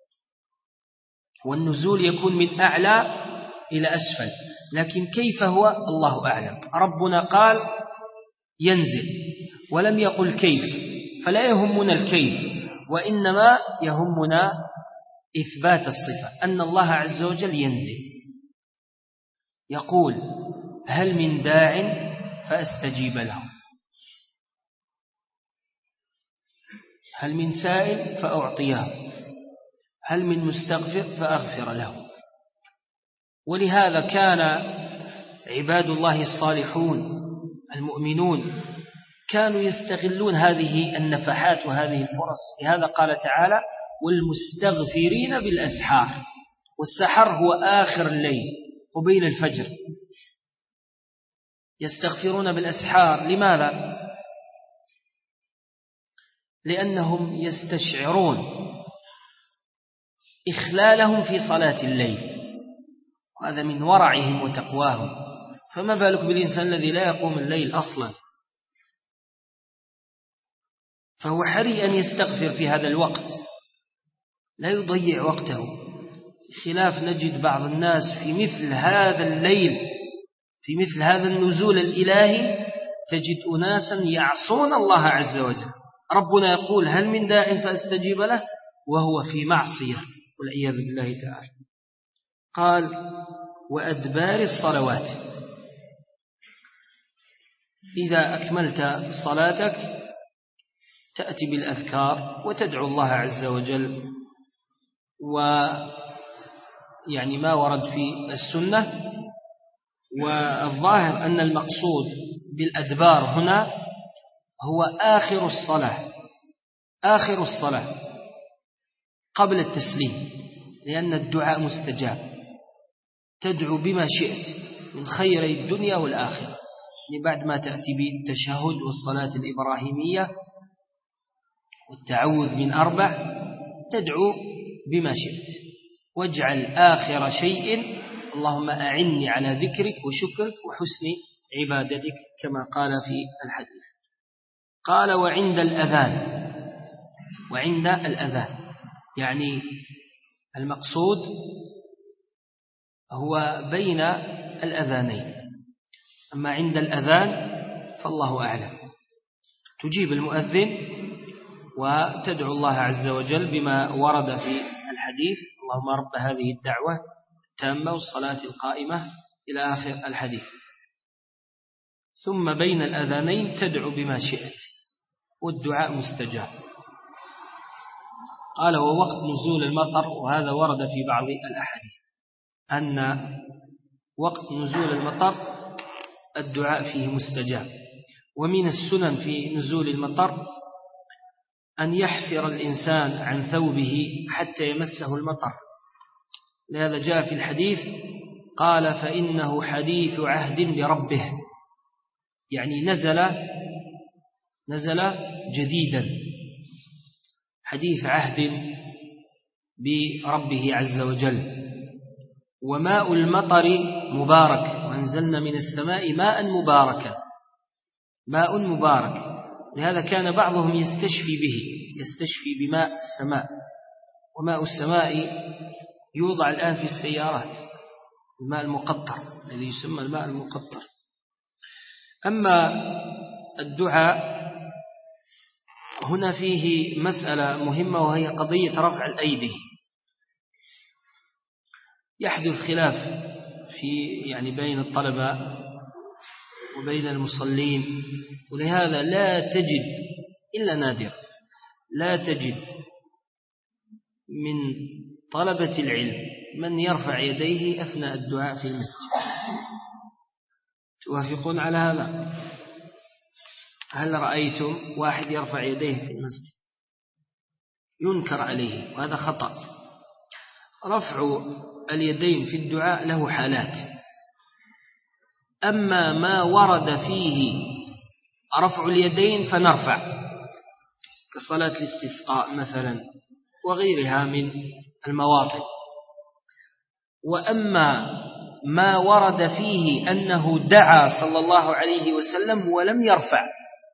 والنزول يكون من أعلى إلى أسفل، لكن كيف هو الله أعلم. ربنا قال ينزل ولم يقل كيف، فلا يهمنا الكيف، وإنما يهمنا إثبات الصفة أن الله عز وجل ينزل. يقول هل من داع فأستجيب له، هل من سائل فأعطيه، هل من مستغفر فأغفر له. ولهذا كان عباد الله الصالحون المؤمنون كانوا يستغلون هذه النفحات وهذه الفرص. لهذا قال تعالى والمستغفرين بالأسحار، والسحر هو آخر الليل قبيل الفجر. يستغفرون بالأسحار لماذا؟ لأنهم يستشعرون إخلالهم في صلاة الليل، وهذا من ورعهم وتقواهم. فما بالك بالإنسان الذي لا يقوم الليل أصلا؟ فهو حري أن يستغفر في هذا الوقت، لا يضيع وقته. خلاف نجد بعض الناس في مثل هذا الليل، في مثل هذا النزول الإلهي، تجد أناسا يعصون الله عز وجل. ربنا يقول هل من داع فأستجيب له، وهو في معصية والعياذ بالله تعالى. قال وأدبار الصلوات. إذا أكملت صلاتك تأتي بالأذكار وتدعو الله عز وجل، ويعني ما ورد في السنة. والظاهر أن المقصود بالأدبار هنا هو آخر الصلاة، آخر الصلاة قبل التسليم، لأن الدعاء مستجاب. تدعو بما شئت من خير الدنيا والآخرة، يعني بعد ما تأتي بالتشهد والصلاة الإبراهيمية والتعوذ من أربع، تدعو بما شئت. واجعل آخر شيء اللهم أعني على ذكرك وشكرك وحسن عبادتك، كما قال في الحديث. قال وعند الأذان. وعند الأذان يعني المقصود هو بين الأذانين، أما عند الأذان فالله أعلم. تجيب المؤذن وتدعو الله عز وجل بما ورد في الحديث اللهم رب هذه الدعوة التامة والصلاة القائمة إلى آخر الحديث. ثم بين الأذانين تدعو بما شئت والدعاء مستجاب. قال ووقت نزول المطر، وهذا ورد في بعض الأحاديث أن وقت نزول المطر الدعاء فيه مستجاب. ومن السنن في نزول المطر أن يحسر الإنسان عن ثوبه حتى يمسه المطر، لهذا جاء في الحديث قال فإنه حديث عهد بربه، يعني نزل نزل جديدا، حديث عهد بربه عز وجل. وماء المطر مبارك، وأنزلنا من السماء ماء مباركا، ماء مبارك. لهذا كان بعضهم يستشفي به، يستشفي بماء السماء. وماء السماء يوضع الآن في السيارات، الماء المقطر الذي يسمى الماء المقطر. أما الدعاء هنا فيه مسألة مهمة، وهي قضية رفع الأيدي. يحدث خلاف في يعني بين الطلبة وبين المصلين، ولهذا لا تجد إلا نادر لا تجد من طلبة العلم من يرفع يديه أثناء الدعاء في المسجد. توافقون على هذا؟ هل رأيتم واحد يرفع يديه في المسجد؟ ينكر عليه، وهذا خطأ. رفع اليدين في الدعاء له حالات. أما ما ورد فيه رفع اليدين فنرفع، كصلاة الاستسقاء مثلا وغيرها من المواطن. وأما ما ورد فيه أنه دعا صلى الله عليه وسلم ولم يرفع،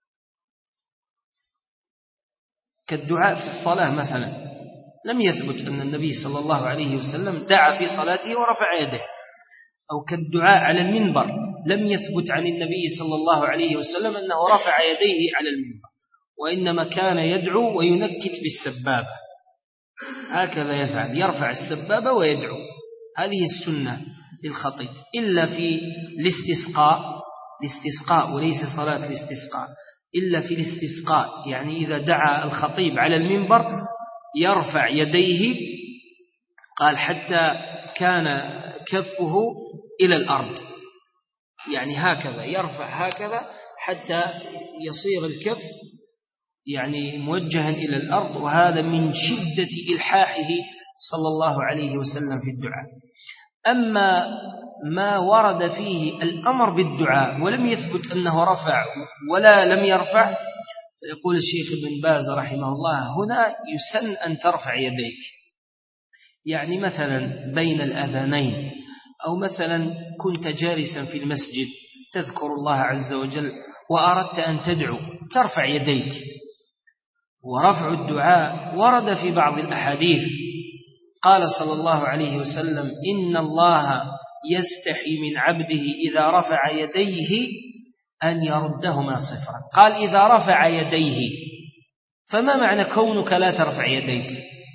كالدعاء في الصلاة مثلا، لم يثبت أن النبي صلى الله عليه وسلم دعا في صلاته ورفع يده. أو كالدعاء على المنبر، لم يثبت عن النبي صلى الله عليه وسلم أنه رفع يديه على المنبر، وإنما كان يدعو وينكت بالسبابة، هكذا يفعل، يرفع السبابة ويدعو. هذه السنة للخطيب، إلا في الاستسقاء، الاستسقاء وليس صلاة الاستسقاء، إلا في الاستسقاء، يعني إذا دعا الخطيب على المنبر يرفع يديه، قال حتى كان كفه إلى الأرض، يعني هكذا يرفع هكذا حتى يصير الكف يعني موجها إلى الأرض. وهذا من شدة إلحاحه صلى الله عليه وسلم في الدعاء. أما ما ورد فيه الأمر بالدعاء ولم يثبت أنه رفع ولا لم يرفع، فيقول الشيخ ابن باز رحمه الله هنا يسن أن ترفع يديك، يعني مثلا بين الأذانين، أو مثلا كنت جالسا في المسجد تذكر الله عز وجل وأردت أن تدعو ترفع يديك. ورفع الدعاء ورد في بعض الأحاديث، قال صلى الله عليه وسلم إن الله يستحي من عبده إذا رفع يديه أن يردهما صفرا. قال إذا رفع يديه، فما معنى كونك لا ترفع يديك؟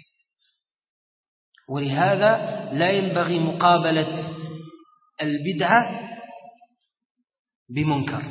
ولهذا لا ينبغي مقابلة البدعة بمنكر،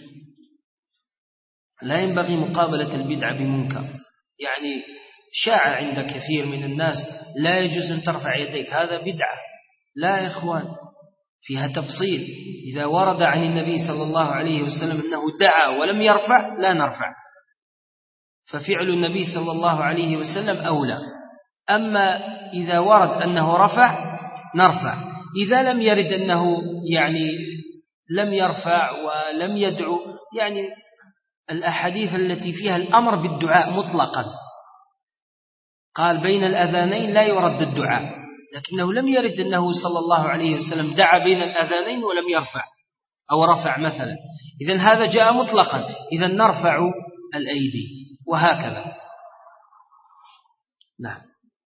لا ينبغي مقابلة البدعة بمنكر. يعني شاع عند كثير من الناس لا يجوز أن ترفع يديك، هذا بدعة. لا يا إخوان، فيها تفصيل. إذا ورد عن النبي صلى الله عليه وسلم أنه دعا ولم يرفع لا نرفع، ففعل النبي صلى الله عليه وسلم أولى. أما إذا ورد أنه رفع نرفع. إذا لم يرد أنه يعني لم يرفع ولم يدعو، يعني الأحاديث التي فيها الأمر بالدعاء مطلقا، قال بين الأذانين لا يرد الدعاء، لكنه لم يرد أنه صلى الله عليه وسلم دعا بين الأذانين ولم يرفع أو رفع مثلا، إذن هذا جاء مطلقا، إذن نرفع الأيدي وهكذا. نعم.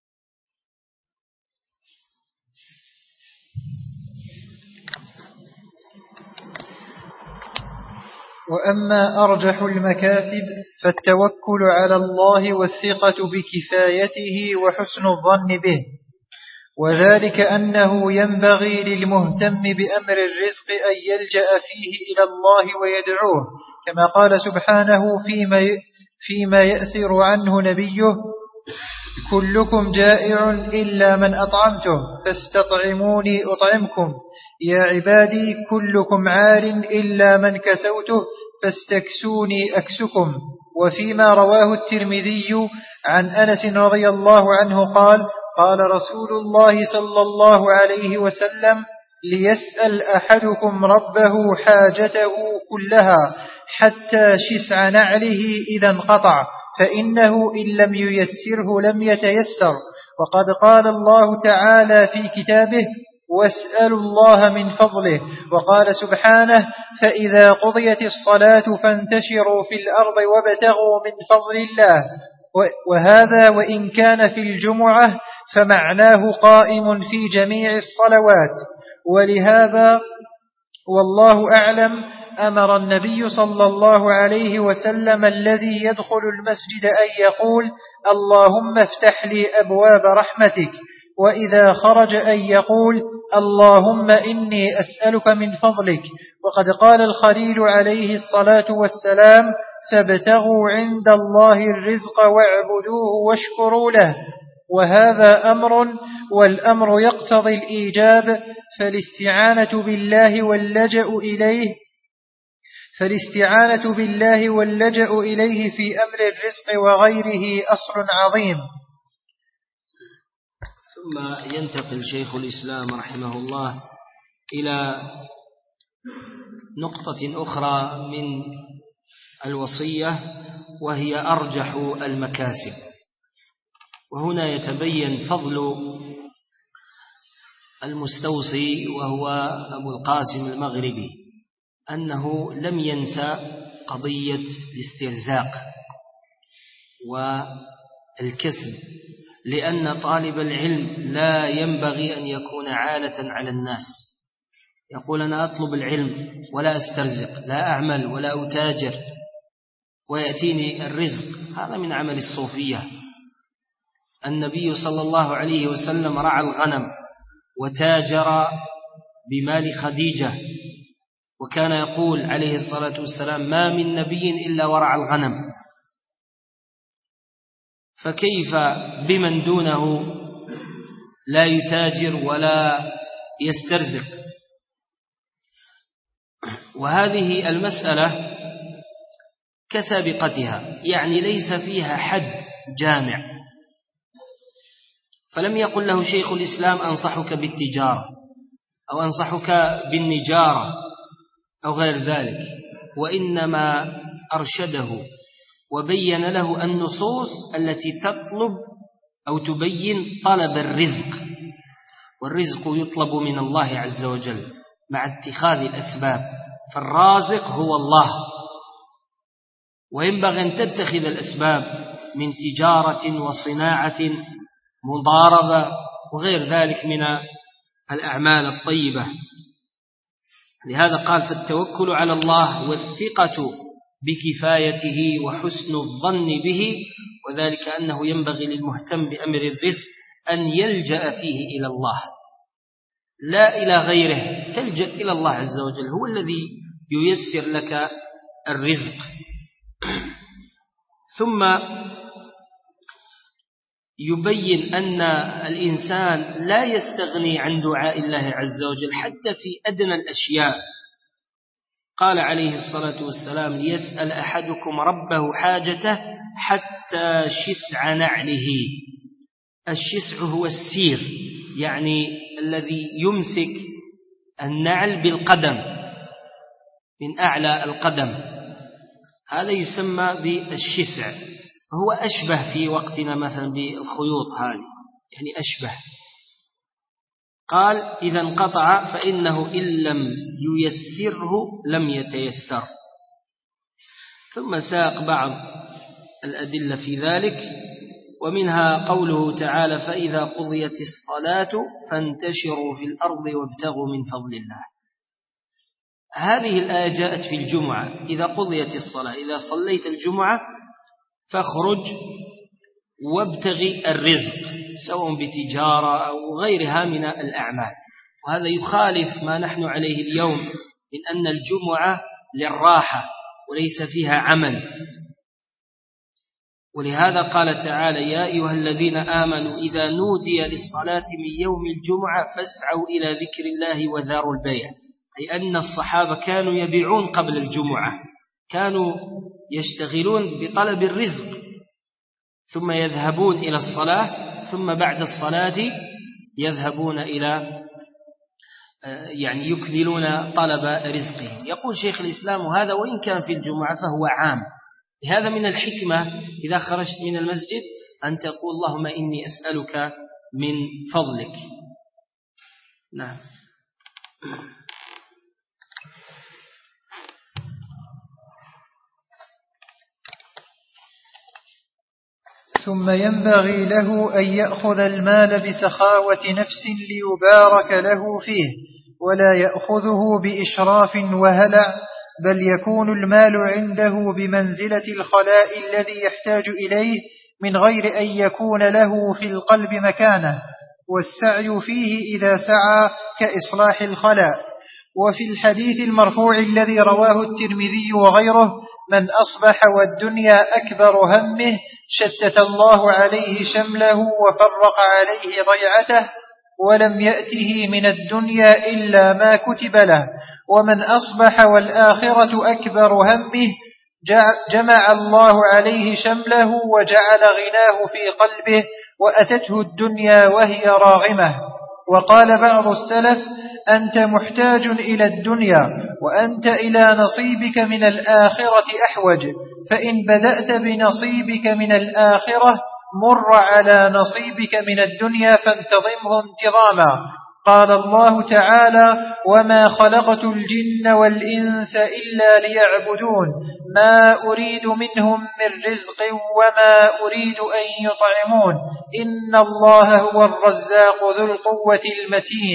وأما أرجح المكاسب فالتوكل على الله والثقة بكفايته وحسن الظن به، وذلك أنه ينبغي للمهتم بأمر الرزق أن يلجأ فيه إلى الله ويدعوه، كما قال سبحانه فيما فيما يأثر عنه نبيه: كلكم جائع إلا من أطعمته فاستطعموني أطعمكم، يا عبادي كلكم عار إلا من كسوته فاستكسوني أكسكم. وفيما رواه الترمذي عن أنس رضي الله عنه قال: قال رسول الله صلى الله عليه وسلم: ليسأل أحدكم ربه حاجته كلها حتى شسع نعله إذا انقطع، فإنه إن لم ييسره لم يتيسر. وقد قال الله تعالى في كتابه: واسألوا الله من فضله. وقال سبحانه: فإذا قضيت الصلاة فانتشروا في الأرض وابتغوا من فضل الله. وهذا وإن كان في الجمعة فمعناه قائم في جميع الصلوات. ولهذا والله أعلم أمر النبي صلى الله عليه وسلم الذي يدخل المسجد أن يقول: اللهم افتح لي أبواب رحمتك، وإذا خرج أن يقول: اللهم إني أسألك من فضلك. وقد قال الخليل عليه الصلاة والسلام: فابتغوا عند الله الرزق واعبدوه واشكروا له. وهذا أمر، والأمر يقتضي الإيجاب، فالاستعانة بالله واللجأ إليه فالاستعانة بالله واللجأ إليه في أمر الرزق وغيره أصل عظيم. ثم ينتقل شيخ الإسلام رحمه الله إلى نقطة أخرى من الوصية، وهي أرجح المكاسب. وهنا يتبين فضل المستوصي وهو أبو القاسم المغربي، أنه لم ينسى قضية الاسترزاق والكسب، لأن طالب العلم لا ينبغي أن يكون عالة على الناس، يقول أنا أطلب العلم ولا أسترزق، لا أعمل ولا أتاجر ويأتيني الرزق. هذا من عمل الصوفية. النبي صلى الله عليه وسلم رعى الغنم وتاجر بمال خديجة، وكان يقول عليه الصلاة والسلام: ما من نبي إلا ورعى الغنم. فكيف بمن دونه لا يتاجر ولا يسترزق؟ وهذه المسألة كسابقتها، يعني ليس فيها حد جامع. فلم يقل له شيخ الإسلام: أنصحك بالتجارة أو أنصحك بالنجارة أو غير ذلك، وإنما أرشده وبين له النصوص التي تطلب أو تبين طلب الرزق. والرزق يطلب من الله عز وجل مع اتخاذ الأسباب، فالرازق هو الله، وينبغي أن تتخذ الأسباب من تجارة وصناعة مضاربة وغير ذلك من الأعمال الطيبة. لهذا قال: فالتوكل على الله والثقة بكفايته وحسن الظن به، وذلك أنه ينبغي للمهتم بأمر الرزق أن يلجأ فيه إلى الله لا إلى غيره، تلجأ إلى الله عز وجل، هو الذي ييسر لك الرزق. ثم يبين أن الإنسان لا يستغني عن دعاء الله عز وجل حتى في أدنى الأشياء. قال عليه الصلاة والسلام: ليسأل أحدكم ربه حاجته حتى شسع نعله. الشسع هو السير، يعني الذي يمسك النعل بالقدم من أعلى القدم، هذا يسمى بالشسع. هو أشبه في وقتنا مثلا بالخيوط هذه، يعني أشبه. قال: إذا انقطع فإنه إن لم ييسره لم يتيسر. ثم ساق بعض الأدلة في ذلك، ومنها قوله تعالى: فإذا قضيت الصلاة فانتشروا في الأرض وابتغوا من فضل الله. هذه الآية جاءت في الجمعة: إذا قضيت الصلاة، إذا صليت الجمعة فاخرج وابتغي الرزق، سواء بتجارة أو غيرها من الأعمال. وهذا يخالف ما نحن عليه اليوم من أن الجمعة للراحة وليس فيها عمل. ولهذا قال تعالى: يا أيها الذين آمنوا إذا نودي للصلاة من يوم الجمعة فاسعوا إلى ذكر الله وذروا البيع. أي أن الصحابة كانوا يبيعون قبل الجمعة، كانوا يشتغلون بطلب الرزق ثم يذهبون إلى الصلاة، ثم بعد الصلاة يذهبون إلى يعني يكملون طلب رزقهم. يقول شيخ الإسلام: وهذا وإن كان في الجمعة فهو عام. لهذا من الحكمة إذا خرجت من المسجد أن تقول: اللهم إني أسألك من فضلك. نعم. ثم ينبغي له أن يأخذ المال بسخاوة نفس ليبارك له فيه، ولا يأخذه بإشراف وهلع، بل يكون المال عنده بمنزلة الخلاء الذي يحتاج إليه من غير أن يكون له في القلب مكانه، والسعي فيه إذا سعى كإصلاح الخلاء. وفي الحديث المرفوع الذي رواه الترمذي وغيره: من أصبح والدنيا أكبر همه شتت الله عليه شمله وفرق عليه ضيعته، ولم يأته من الدنيا إلا ما كتب له. ومن أصبح والآخرة أكبر همه جمع الله عليه شمله وجعل غناه في قلبه وأتته الدنيا وهي راغمة. وقال بعض السلف: أنت محتاج إلى الدنيا وأنت إلى نصيبك من الآخرة أحوج، فإن بدأت بنصيبك من الآخرة مر على نصيبك من الدنيا فانتظمه انتظاما. قال الله تعالى: وما خلقت الجن والإنس إلا ليعبدون ما أريد منهم من رزق وما أريد أن يطعمون إن الله هو الرزاق ذو القوة المتين.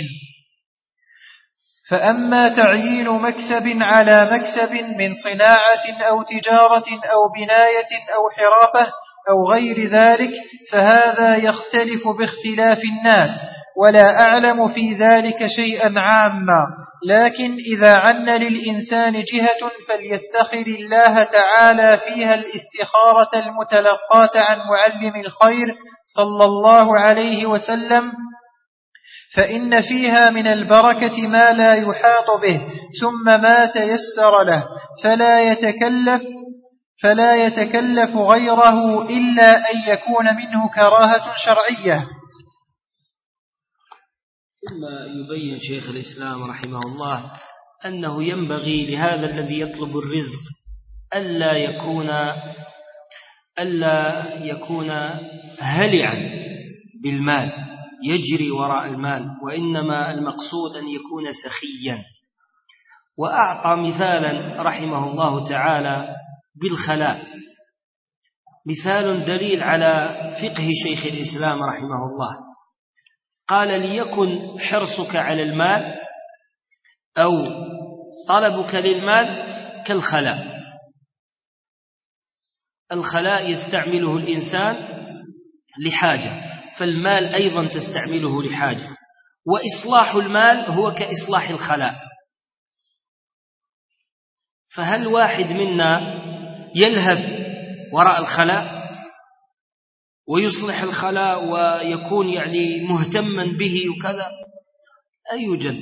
فأما تعيين مكسب على مكسب من صناعة أو تجارة أو بناية أو حرافة أو غير ذلك فهذا يختلف باختلاف الناس، ولا أعلم في ذلك شيئا عاما. لكن إذا عن للإنسان جهة فليستخر الله تعالى فيها الاستخارة المتلقاة عن معلم الخير صلى الله عليه وسلم، فإن فيها من البركة ما لا يحاط به، ثم ما تيسر له، فلا يتكلف فلا يتكلف غيره إلا أن يكون منه كراهة شرعية. ثم يبين شيخ الإسلام رحمه الله أنه ينبغي لهذا الذي يطلب الرزق ألا يكون ألا يكون هلعا بالمال يجري وراء المال، وإنما المقصود أن يكون سخيا. وأعطى مثالا رحمه الله تعالى بالخلاء، مثال دليل على فقه شيخ الإسلام رحمه الله. قال: ليكن حرصك على المال أو طلبك للمال كالخلاء. الخلاء يستعمله الإنسان لحاجة، فالمال أيضا تستعمله لحاجة، وإصلاح المال هو كإصلاح الخلاء. فهل واحد منا يلهث وراء الخلاء ويصلح الخلاء ويكون يعني مهتما به وكذا؟ لا يوجد.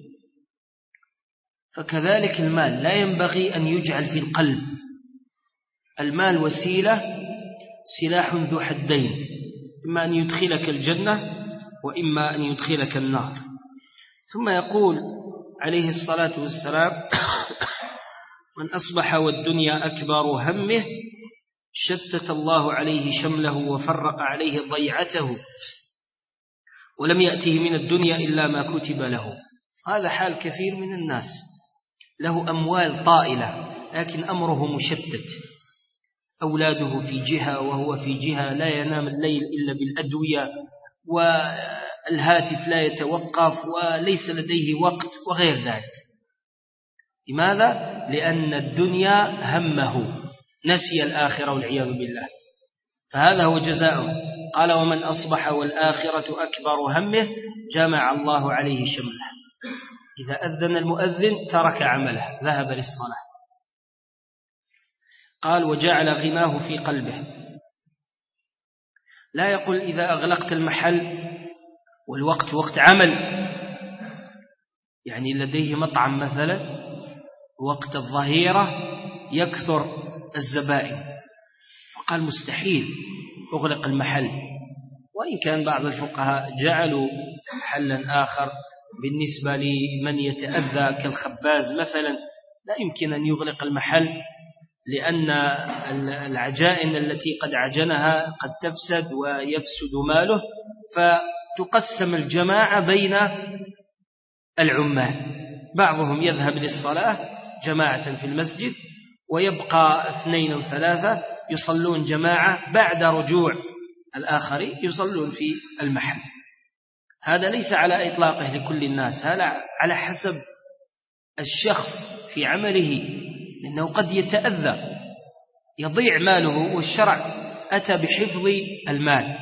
فكذلك المال لا ينبغي أن يجعل في القلب. المال وسيلة، سلاح ذو حدين، إما أن يدخلك الجنة وإما أن يدخلك النار. ثم يقول عليه الصلاة والسلام: من أصبح والدنيا أكبر همه شتت الله عليه شمله وفرق عليه ضيعته ولم يأته من الدنيا إلا ما كتب له. هذا حال كثير من الناس، له أموال طائلة لكن أمره مشتت، أولاده في جهة وهو في جهة، لا ينام الليل إلا بالأدوية، والهاتف لا يتوقف، وليس لديه وقت وغير ذلك. لماذا؟ لأن الدنيا همه، نسي الآخرة والعياذ بالله. فهذا هو جزاؤه. قال ومن أصبح والآخرة أكبر همه جمع الله عليه شمله. إذا أذن المؤذن ترك عمله ذهب للصلاة. قال وجعل غناه في قلبه. لا يقول إذا أغلقت المحل والوقت وقت عمل، يعني لديه مطعم مثلا وقت الظهيرة يكثر الزبائن، فقال مستحيل أغلق المحل. وإن كان بعض الفقهاء جعلوا محلا آخر بالنسبة لمن يتأذى كالخباز مثلا لا يمكن أن يغلق المحل، لأن العجائن التي قد عجنها قد تفسد ويفسد ماله، فتقسم الجماعة بين العمال، بعضهم يذهب للصلاة جماعة في المسجد ويبقى اثنين أو ثلاثة يصلون جماعة، بعد رجوع الآخرين يصلون في المحل. هذا ليس على إطلاقه لكل الناس، هذا على حسب الشخص في عمله، لأنه قد يتأذى يضيع ماله، والشرع أتى بحفظ المال.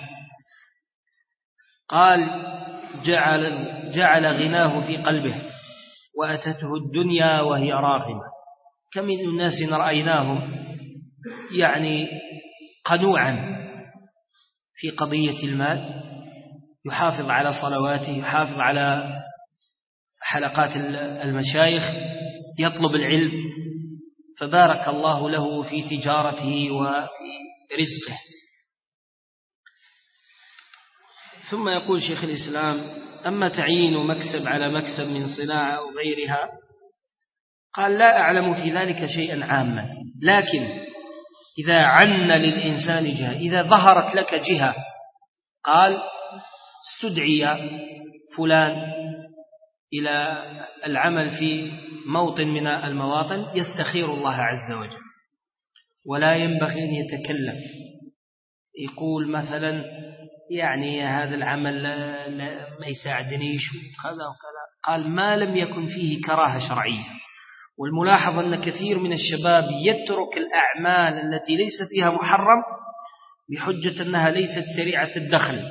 قال جعل, جعل غناه في قلبه وأتته الدنيا وهي راغمة. كم من الناس رأيناهم يعني قنوعا في قضية المال، يحافظ على صلواته، يحافظ على حلقات المشايخ، يطلب العلم، فبارك الله له في تجارته وفي رزقه. ثم يقول شيخ الإسلام أما تعيين مكسب على مكسب من صناعة أو غيرها، قال لا أعلم في ذلك شيئا عاما، لكن إذا عن للإنسان جهة، إذا ظهرت لك جهة، قال استدعي فلان إلى العمل في موطن من المواطن يستخير الله عز وجل، ولا ينبغي أن يتكلف، يقول مثلا يعني هذا العمل ما يساعدنيش وكذا وكذا. قال ما لم يكن فيه كراهة شرعية. والملاحظ أن كثير من الشباب يترك الأعمال التي ليس فيها محرم بحجة أنها ليست سريعة الدخل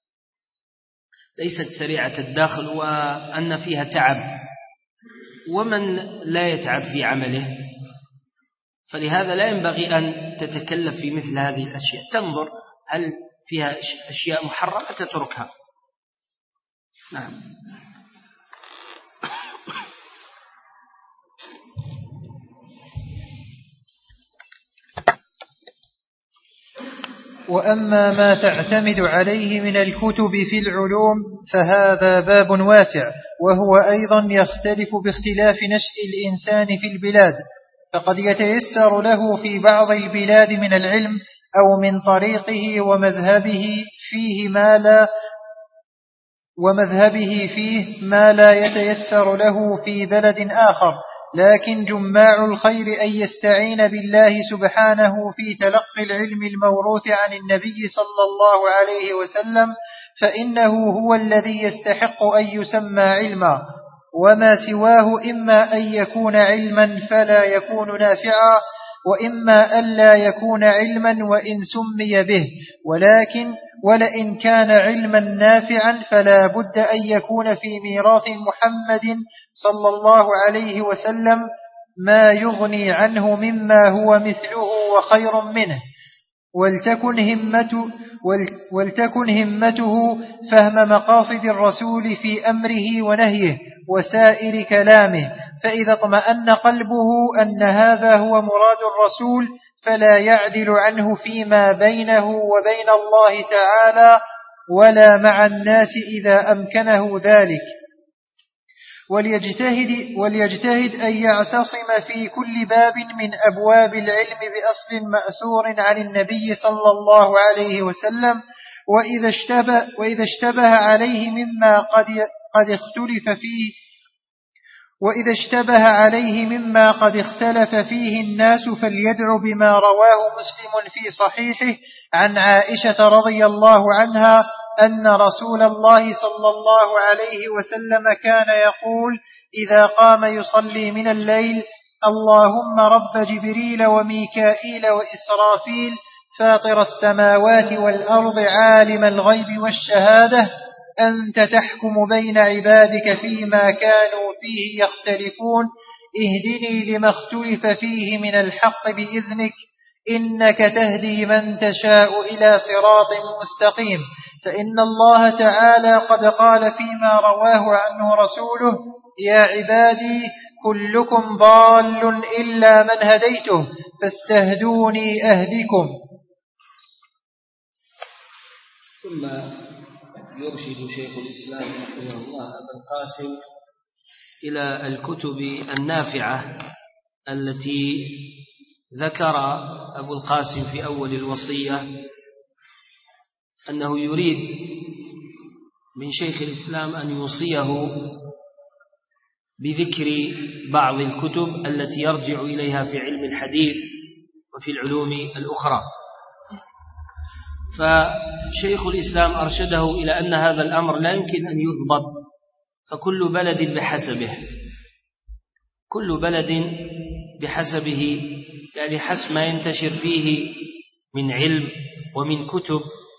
ليست سريعة الدخل وأن فيها تعب، ومن لا يتعب في عمله، فلهذا لا ينبغي أن تتكلف في مثل هذه الأشياء، تنظر هل فيها أشياء محرمة تتركها. نعم. وأما ما تعتمد عليه من الكتب في العلوم فهذا باب واسع، وهو أيضا يختلف باختلاف نشأ الإنسان في البلاد، فقد يتيسر له في بعض البلاد من العلم أو من طريقه ومذهبه فيه ما لا ومذهبه فيه ما لا يتيسر له في بلد آخر، لكن جماع الخير أن يستعين بالله سبحانه في تلقي العلم الموروث عن النبي صلى الله عليه وسلم، فإنه هو الذي يستحق أن يسمى علما، وما سواه إما أن يكون علما فلا يكون نافعا، وإما ألا يكون علما وإن سمي به، ولكن ولئن كان علما نافعا فلا بد أن يكون في ميراث محمد صلى الله عليه وسلم ما يغني عنه مما هو مثله وخير منه، ولتكن همته, ولتكن همته فهم مقاصد الرسول في أمره ونهيه وسائر كلامه، فإذا اطمأن قلبه أن هذا هو مراد الرسول فلا يعدل عنه فيما بينه وبين الله تعالى ولا مع الناس إذا أمكنه ذلك، وليجتهد, وليجتهد أن يعتصم في كل باب من أبواب العلم بأصل مأثور عن النبي صلى الله عليه وسلم، وإذا اشتبه, وإذا اشتبه عليه مما قد, قد اختلف فيه وإذا اشتبه عليه مما قد اختلف فيه الناس فليدع بما رواه مسلم في صحيحه عن عائشة رضي الله عنها أن رسول الله صلى الله عليه وسلم كان يقول إذا قام يصلي من الليل اللهم رب جبريل وميكائيل وإسرافيل فاطر السماوات والأرض عالم الغيب والشهادة أنت تحكم بين عبادك فيما كانوا فيه يختلفون اهدني لما اختلف فيه من الحق بإذنك إنك تهدي من تشاء إلى صراط مستقيم. فإن الله تعالى قد قال فيما رواه عنه رسوله يا عبادي كلكم ضال إلا من هديته فاستهدوني أهدكم. ثم يرشد شيخ الإسلام رحمه الله أبا القاسم إلى الكتب النافعة التي ذكر أبو القاسم في أول الوصية أنه يريد من شيخ الإسلام أن يوصيه بذكر بعض الكتب التي يرجع إليها في علم الحديث وفي العلوم الأخرى. فشيخ الإسلام أرشده إلى أن هذا الأمر لا يمكن أن يضبط، فكل بلد بحسبه، كل بلد بحسبه، يعني حسب ما ينتشر فيه من علم ومن كتب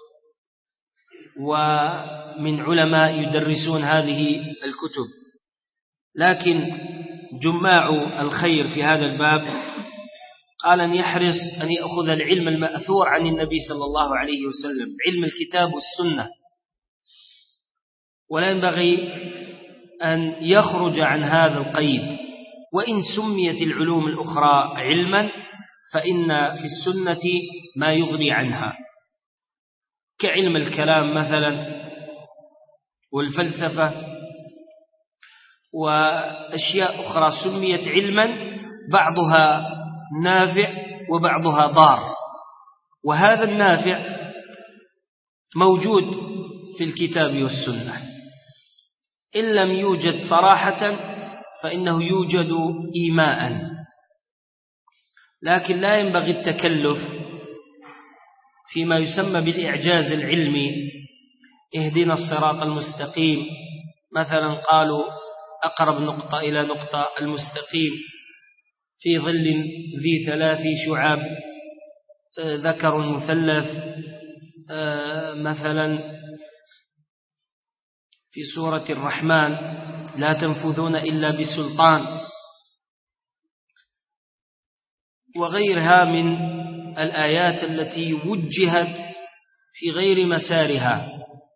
ومن علماء يدرسون هذه الكتب. لكن جماع الخير في هذا الباب قال أن يحرص أن يأخذ العلم المأثور عن النبي صلى الله عليه وسلم، علم الكتاب والسنة، ولا ينبغي أن يخرج عن هذا القيد. وإن سميت العلوم الأخرى علما فإن في السنة ما يغني عنها، كعلم الكلام مثلا والفلسفة وأشياء أخرى سميت علما بعضها نافع وبعضها ضار، وهذا النافع موجود في الكتاب والسنة، إن لم يوجد صراحة فإنه يوجد إيماء. لكن لا ينبغي التكلف فيما يسمى بالإعجاز العلمي. اهدنا الصراط المستقيم مثلا، قالوا أقرب نقطة إلى نقطة المستقيم في ظل ذي ثلاث شعاب ذكر مثلث، مثلا في سورة الرحمن لا تنفذون إلا بسلطان، وغيرها من الآيات التي وجهت في غير مسارها،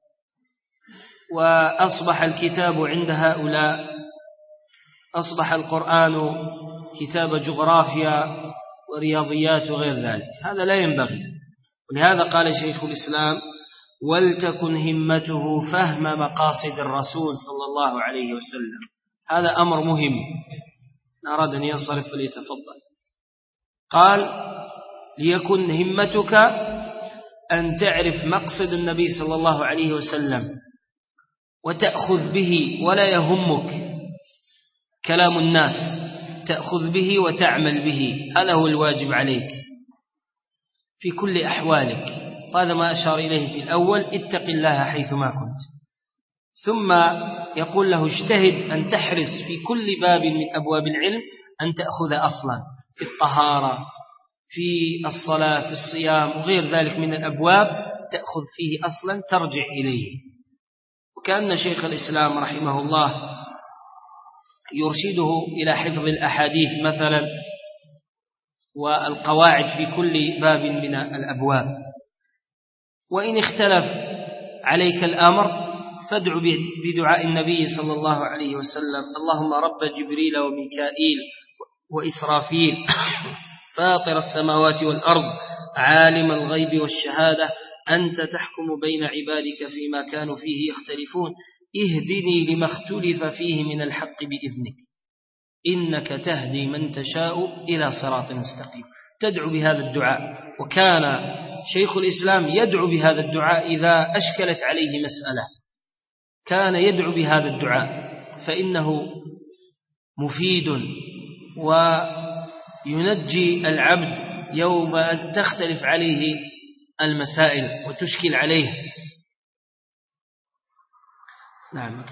وأصبح الكتاب عند هؤلاء، أصبح القرآن كتاب جغرافيا ورياضيات وغير ذلك. هذا لا ينبغي. ولهذا قال شيخ الإسلام ولتكن همته فهم مقاصد الرسول صلى الله عليه وسلم. هذا أمر مهم، أراد أن ينصرف فليتفضل. قال ليكن همتك أن تعرف مقصد النبي صلى الله عليه وسلم وتأخذ به، ولا يهمك كلام الناس، تأخذ به وتعمل به، هذا هو الواجب عليك في كل أحوالك. هذا ما أشار إليه في الأول، اتق الله حيثما كنت. ثم يقول له اجتهد أن تحرص في كل باب من أبواب العلم أن تأخذ أصلا، في الطهارة، في الصلاة، في الصيام وغير ذلك من الأبواب، تأخذ فيه أصلا ترجع إليه. وكأن شيخ الإسلام رحمه الله يرشده إلى حفظ الأحاديث مثلا والقواعد في كل باب من الأبواب. وإن اختلف عليك الأمر فادع بدعاء النبي صلى الله عليه وسلم اللهم رب جبريل وميكائيل وإسرافيل فاطر السماوات والأرض عالم الغيب والشهادة أنت تحكم بين عبادك فيما كانوا فيه يختلفون اهدني لما اختلف فيه من الحق بإذنك إنك تهدي من تشاء إلى صراط مستقيم. تدعو بهذا الدعاء. وكان شيخ الإسلام يدعو بهذا الدعاء إذا أشكلت عليه مسألة، كان يدعو بهذا الدعاء فإنه مفيد وينجي العبد يوم أن تختلف عليه المسائل وتشكل عليه. نعم.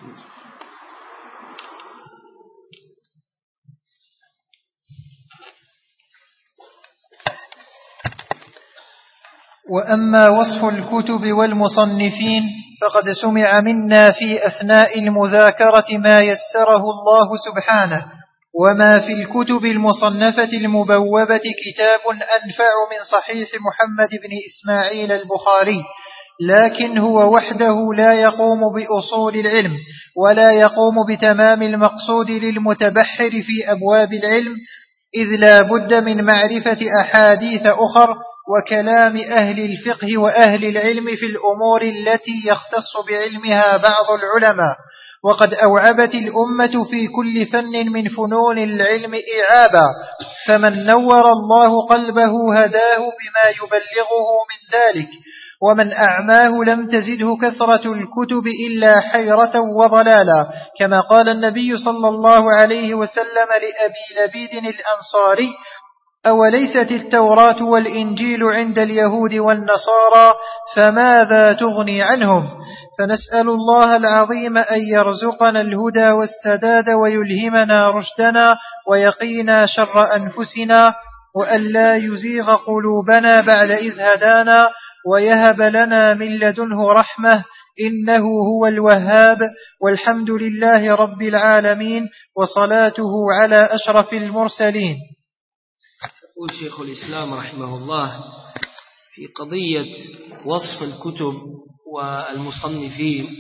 وأما وصف الكتب والمصنفين فقد سمع منا في أثناء المذاكرة ما يسره الله سبحانه، وما في الكتب المصنفة المبوبة كتاب أنفع من صحيح محمد بن إسماعيل البخاري، لكن هو وحده لا يقوم بأصول العلم ولا يقوم بتمام المقصود للمتبحر في أبواب العلم، إذ لا بد من معرفة أحاديث أخر وكلام أهل الفقه وأهل العلم في الأمور التي يختص بعلمها بعض العلماء. وقد أوعبت الأمة في كل فن من فنون العلم إعابا، فمن نور الله قلبه هداه بما يبلغه من ذلك، ومن أعماه لم تزده كثرة الكتب إلا حيرة وضلالا، كما قال النبي صلى الله عليه وسلم لأبي لبيد الأنصاري: أوليست التوراة والإنجيل عند اليهود والنصارى فماذا تغني عنهم؟ فنسأل الله العظيم أن يرزقنا الهدى والسداد ويلهمنا رشدنا ويقينا شر أنفسنا، وأن لا يزيغ قلوبنا بعد إذ هدانا، ويهب لنا من لدنه رحمة إنه هو الوهاب. والحمد لله رب العالمين، وصلاته على أشرف المرسلين. يقول شيخ الإسلام رحمه الله في قضية وصف الكتب والمصنفين،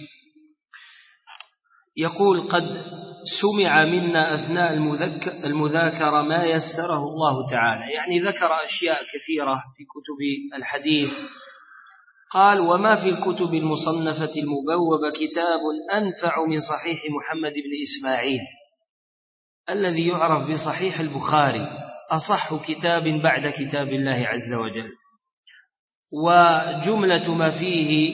يقول: قد سمع منا أثناء المذاكرة ما يسره الله تعالى، يعني ذكر أشياء كثيرة في كتب الحديث. قال: وما في الكتب المصنفة المبوبة كتاب أنفع من صحيح محمد بن إسماعيل الذي يعرف بصحيح البخاري، أصح كتاب بعد كتاب الله عز وجل، وجملة ما فيه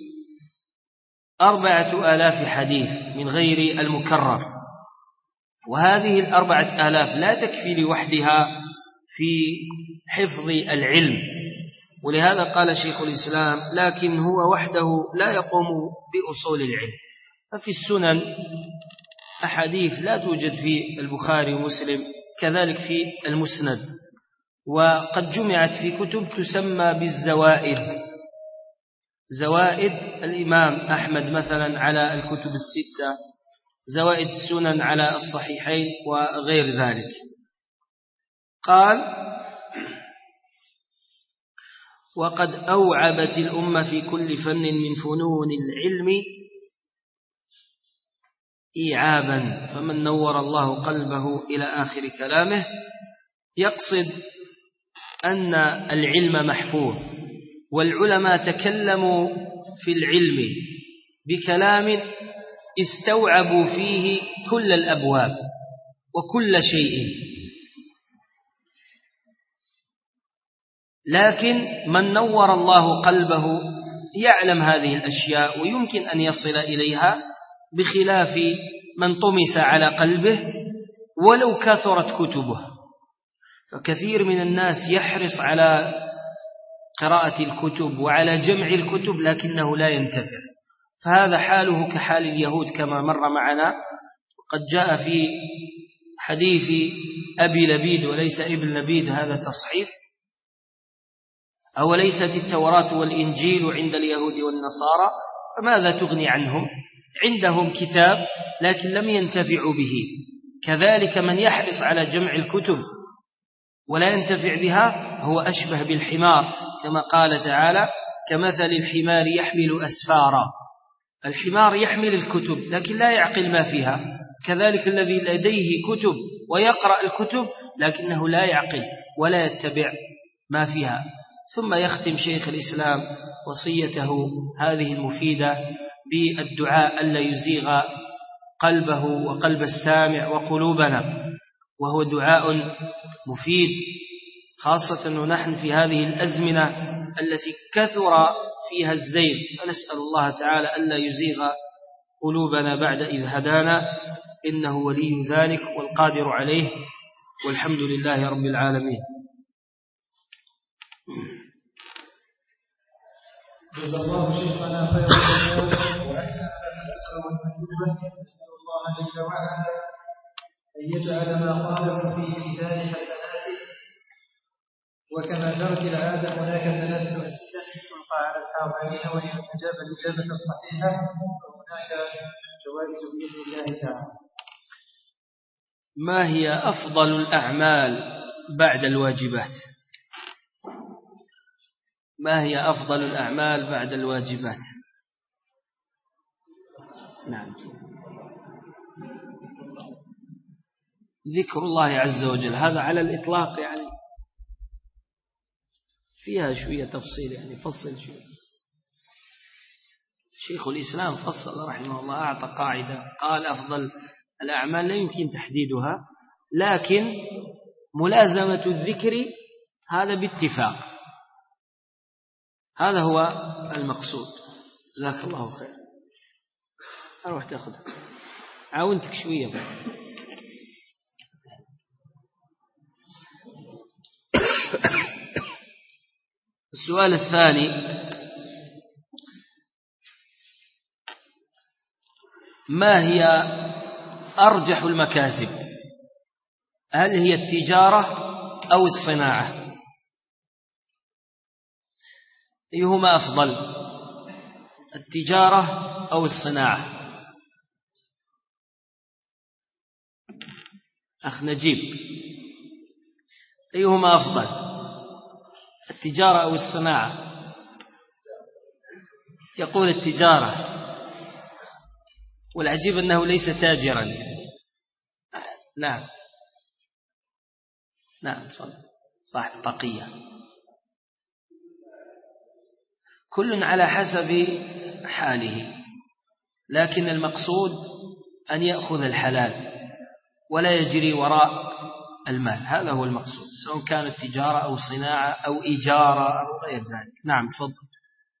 أربعة آلاف حديث من غير المكرر، وهذه الأربعة آلاف لا تكفي لوحدها في حفظ العلم، ولهذا قال شيخ الإسلام: لكن هو وحده لا يقوم بأصول العلم. ففي السنن أحاديث لا توجد في البخاري ومسلم، كذلك في المسند، وقد جمعت في كتب تسمى بالزوائد، زوائد الإمام أحمد مثلا على الكتب الستة، زوائد السنن على الصحيحين وغير ذلك. قال: وقد أوعبت الأمة في كل فن من فنون العلم إيعابا، فمن نور الله قلبه إلى آخر كلامه، يقصد أن العلم محفوظ، والعلماء تكلموا في العلم بكلام استوعبوا فيه كل الأبواب وكل شيء، لكن من نور الله قلبه يعلم هذه الأشياء ويمكن أن يصل إليها، بخلاف من طمس على قلبه ولو كثرت كتبه. فكثير من الناس يحرص على قراءة الكتب وعلى جمع الكتب لكنه لا ينتفع، فهذا حاله كحال اليهود كما مر معنا. وقد جاء في حديث أبي لبيد وليس ابن لبيد هذا تصحيف: أوليست التوراة والإنجيل عند اليهود والنصارى فماذا تغني عنهم؟ عندهم كتاب لكن لم ينتفعوا به. كذلك من يحرص على جمع الكتب ولا ينتفع بها هو أشبه بالحمار، كما قال تعالى: كمثل الحمار يحمل أسفارا. الحمار يحمل الكتب لكن لا يعقل ما فيها، كذلك الذي لديه كتب ويقرأ الكتب لكنه لا يعقل ولا يتبع ما فيها. ثم يختم شيخ الإسلام وصيته هذه المفيدة بالدعاء ألا يزيغ قلبه وقلب السامع وقلوبنا، وهو دعاء مفيد، خاصة ونحن في هذه الأزمنة التي كثر فيها الزيغ، فنسأل الله تعالى ألا يزيغ قلوبنا بعد إذ هدانا، إنه ولي ذلك والقادر عليه، والحمد لله رب العالمين. جزا الله شيخنا خير الجزاء وأحسن الأجر والمثوبة. نسأل الله جل وعلا أن يجعل ما قاله في ميزان حسناته. وكما جرت العادة هناك ثلاث أسئلة تلقى على الحاضرين وإن أجاب الإجابة الصحيحة فهناك جوائز بإذن الله تعالى. ما هي أفضل الأعمال بعد الواجبات؟ ما هي أفضل الأعمال بعد الواجبات؟ نعم، ذكر الله عز وجل، هذا على الإطلاق يعني فيها شوية تفصيل، يعني فصل شوية. شيخ الإسلام فصل رحمه الله، أعطى قاعدة قال أفضل الأعمال لا يمكن تحديدها، لكن ملازمة الذكر هذا باتفاق، هذا هو المقصود. جزاك الله خير. أروح تأخذها، عاونتك شوية بقى. السؤال الثاني: ما هي أرجح المكاسب؟ هل هي التجارة أو الصناعة؟ أيهما أفضل، التجارة أو الصناعة؟ أخ نجيب، أيهما أفضل، التجارة أو الصناعة؟ يقول التجارة، والعجيب أنه ليس تاجرا. نعم نعم صاحب طاقية. كل على حسب حاله، لكن المقصود أن يأخذ الحلال ولا يجري وراء المال، هذا هو المقصود، سواء كانت تجارة أو صناعة أو إجارة أو غير ذلك. نعم تفضل.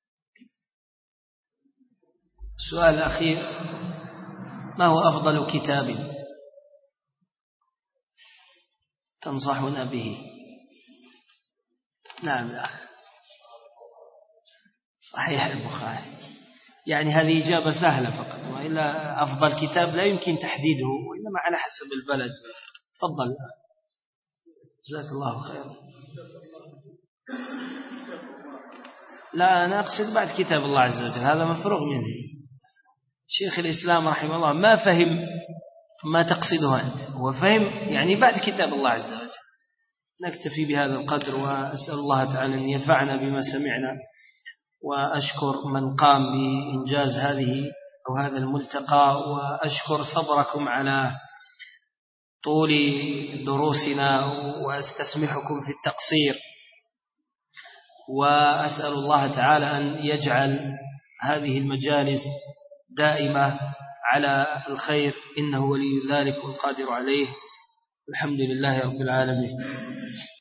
السؤال الأخير: ما هو أفضل كتاب تنصحنا به؟ نعم الأخ، صحيح البخاري. يعني هذه إجابة سهلة فقط، وإلا أفضل كتاب لا يمكن تحديده، وإنما على حسب البلد. تفضل. جزاك الله خير. لا، أنا أقصد بعد كتاب الله عز وجل، هذا مفروغ منه. شيخ الإسلام رحمه الله ما فهم ما تقصده أنت، هو فهم يعني بعد كتاب الله عز وجل. نكتفي بهذا القدر، وأسأل الله تعالى أن ينفعنا بما سمعنا، وأشكر من قام بإنجاز هذه أو هذا الملتقى، وأشكر صبركم على طول دروسنا، وأستسمحكم في التقصير، وأسأل الله تعالى أن يجعل هذه المجالس دائمة على الخير، إنه ولي ذلك والقادر عليه. الحمد لله رب العالمين.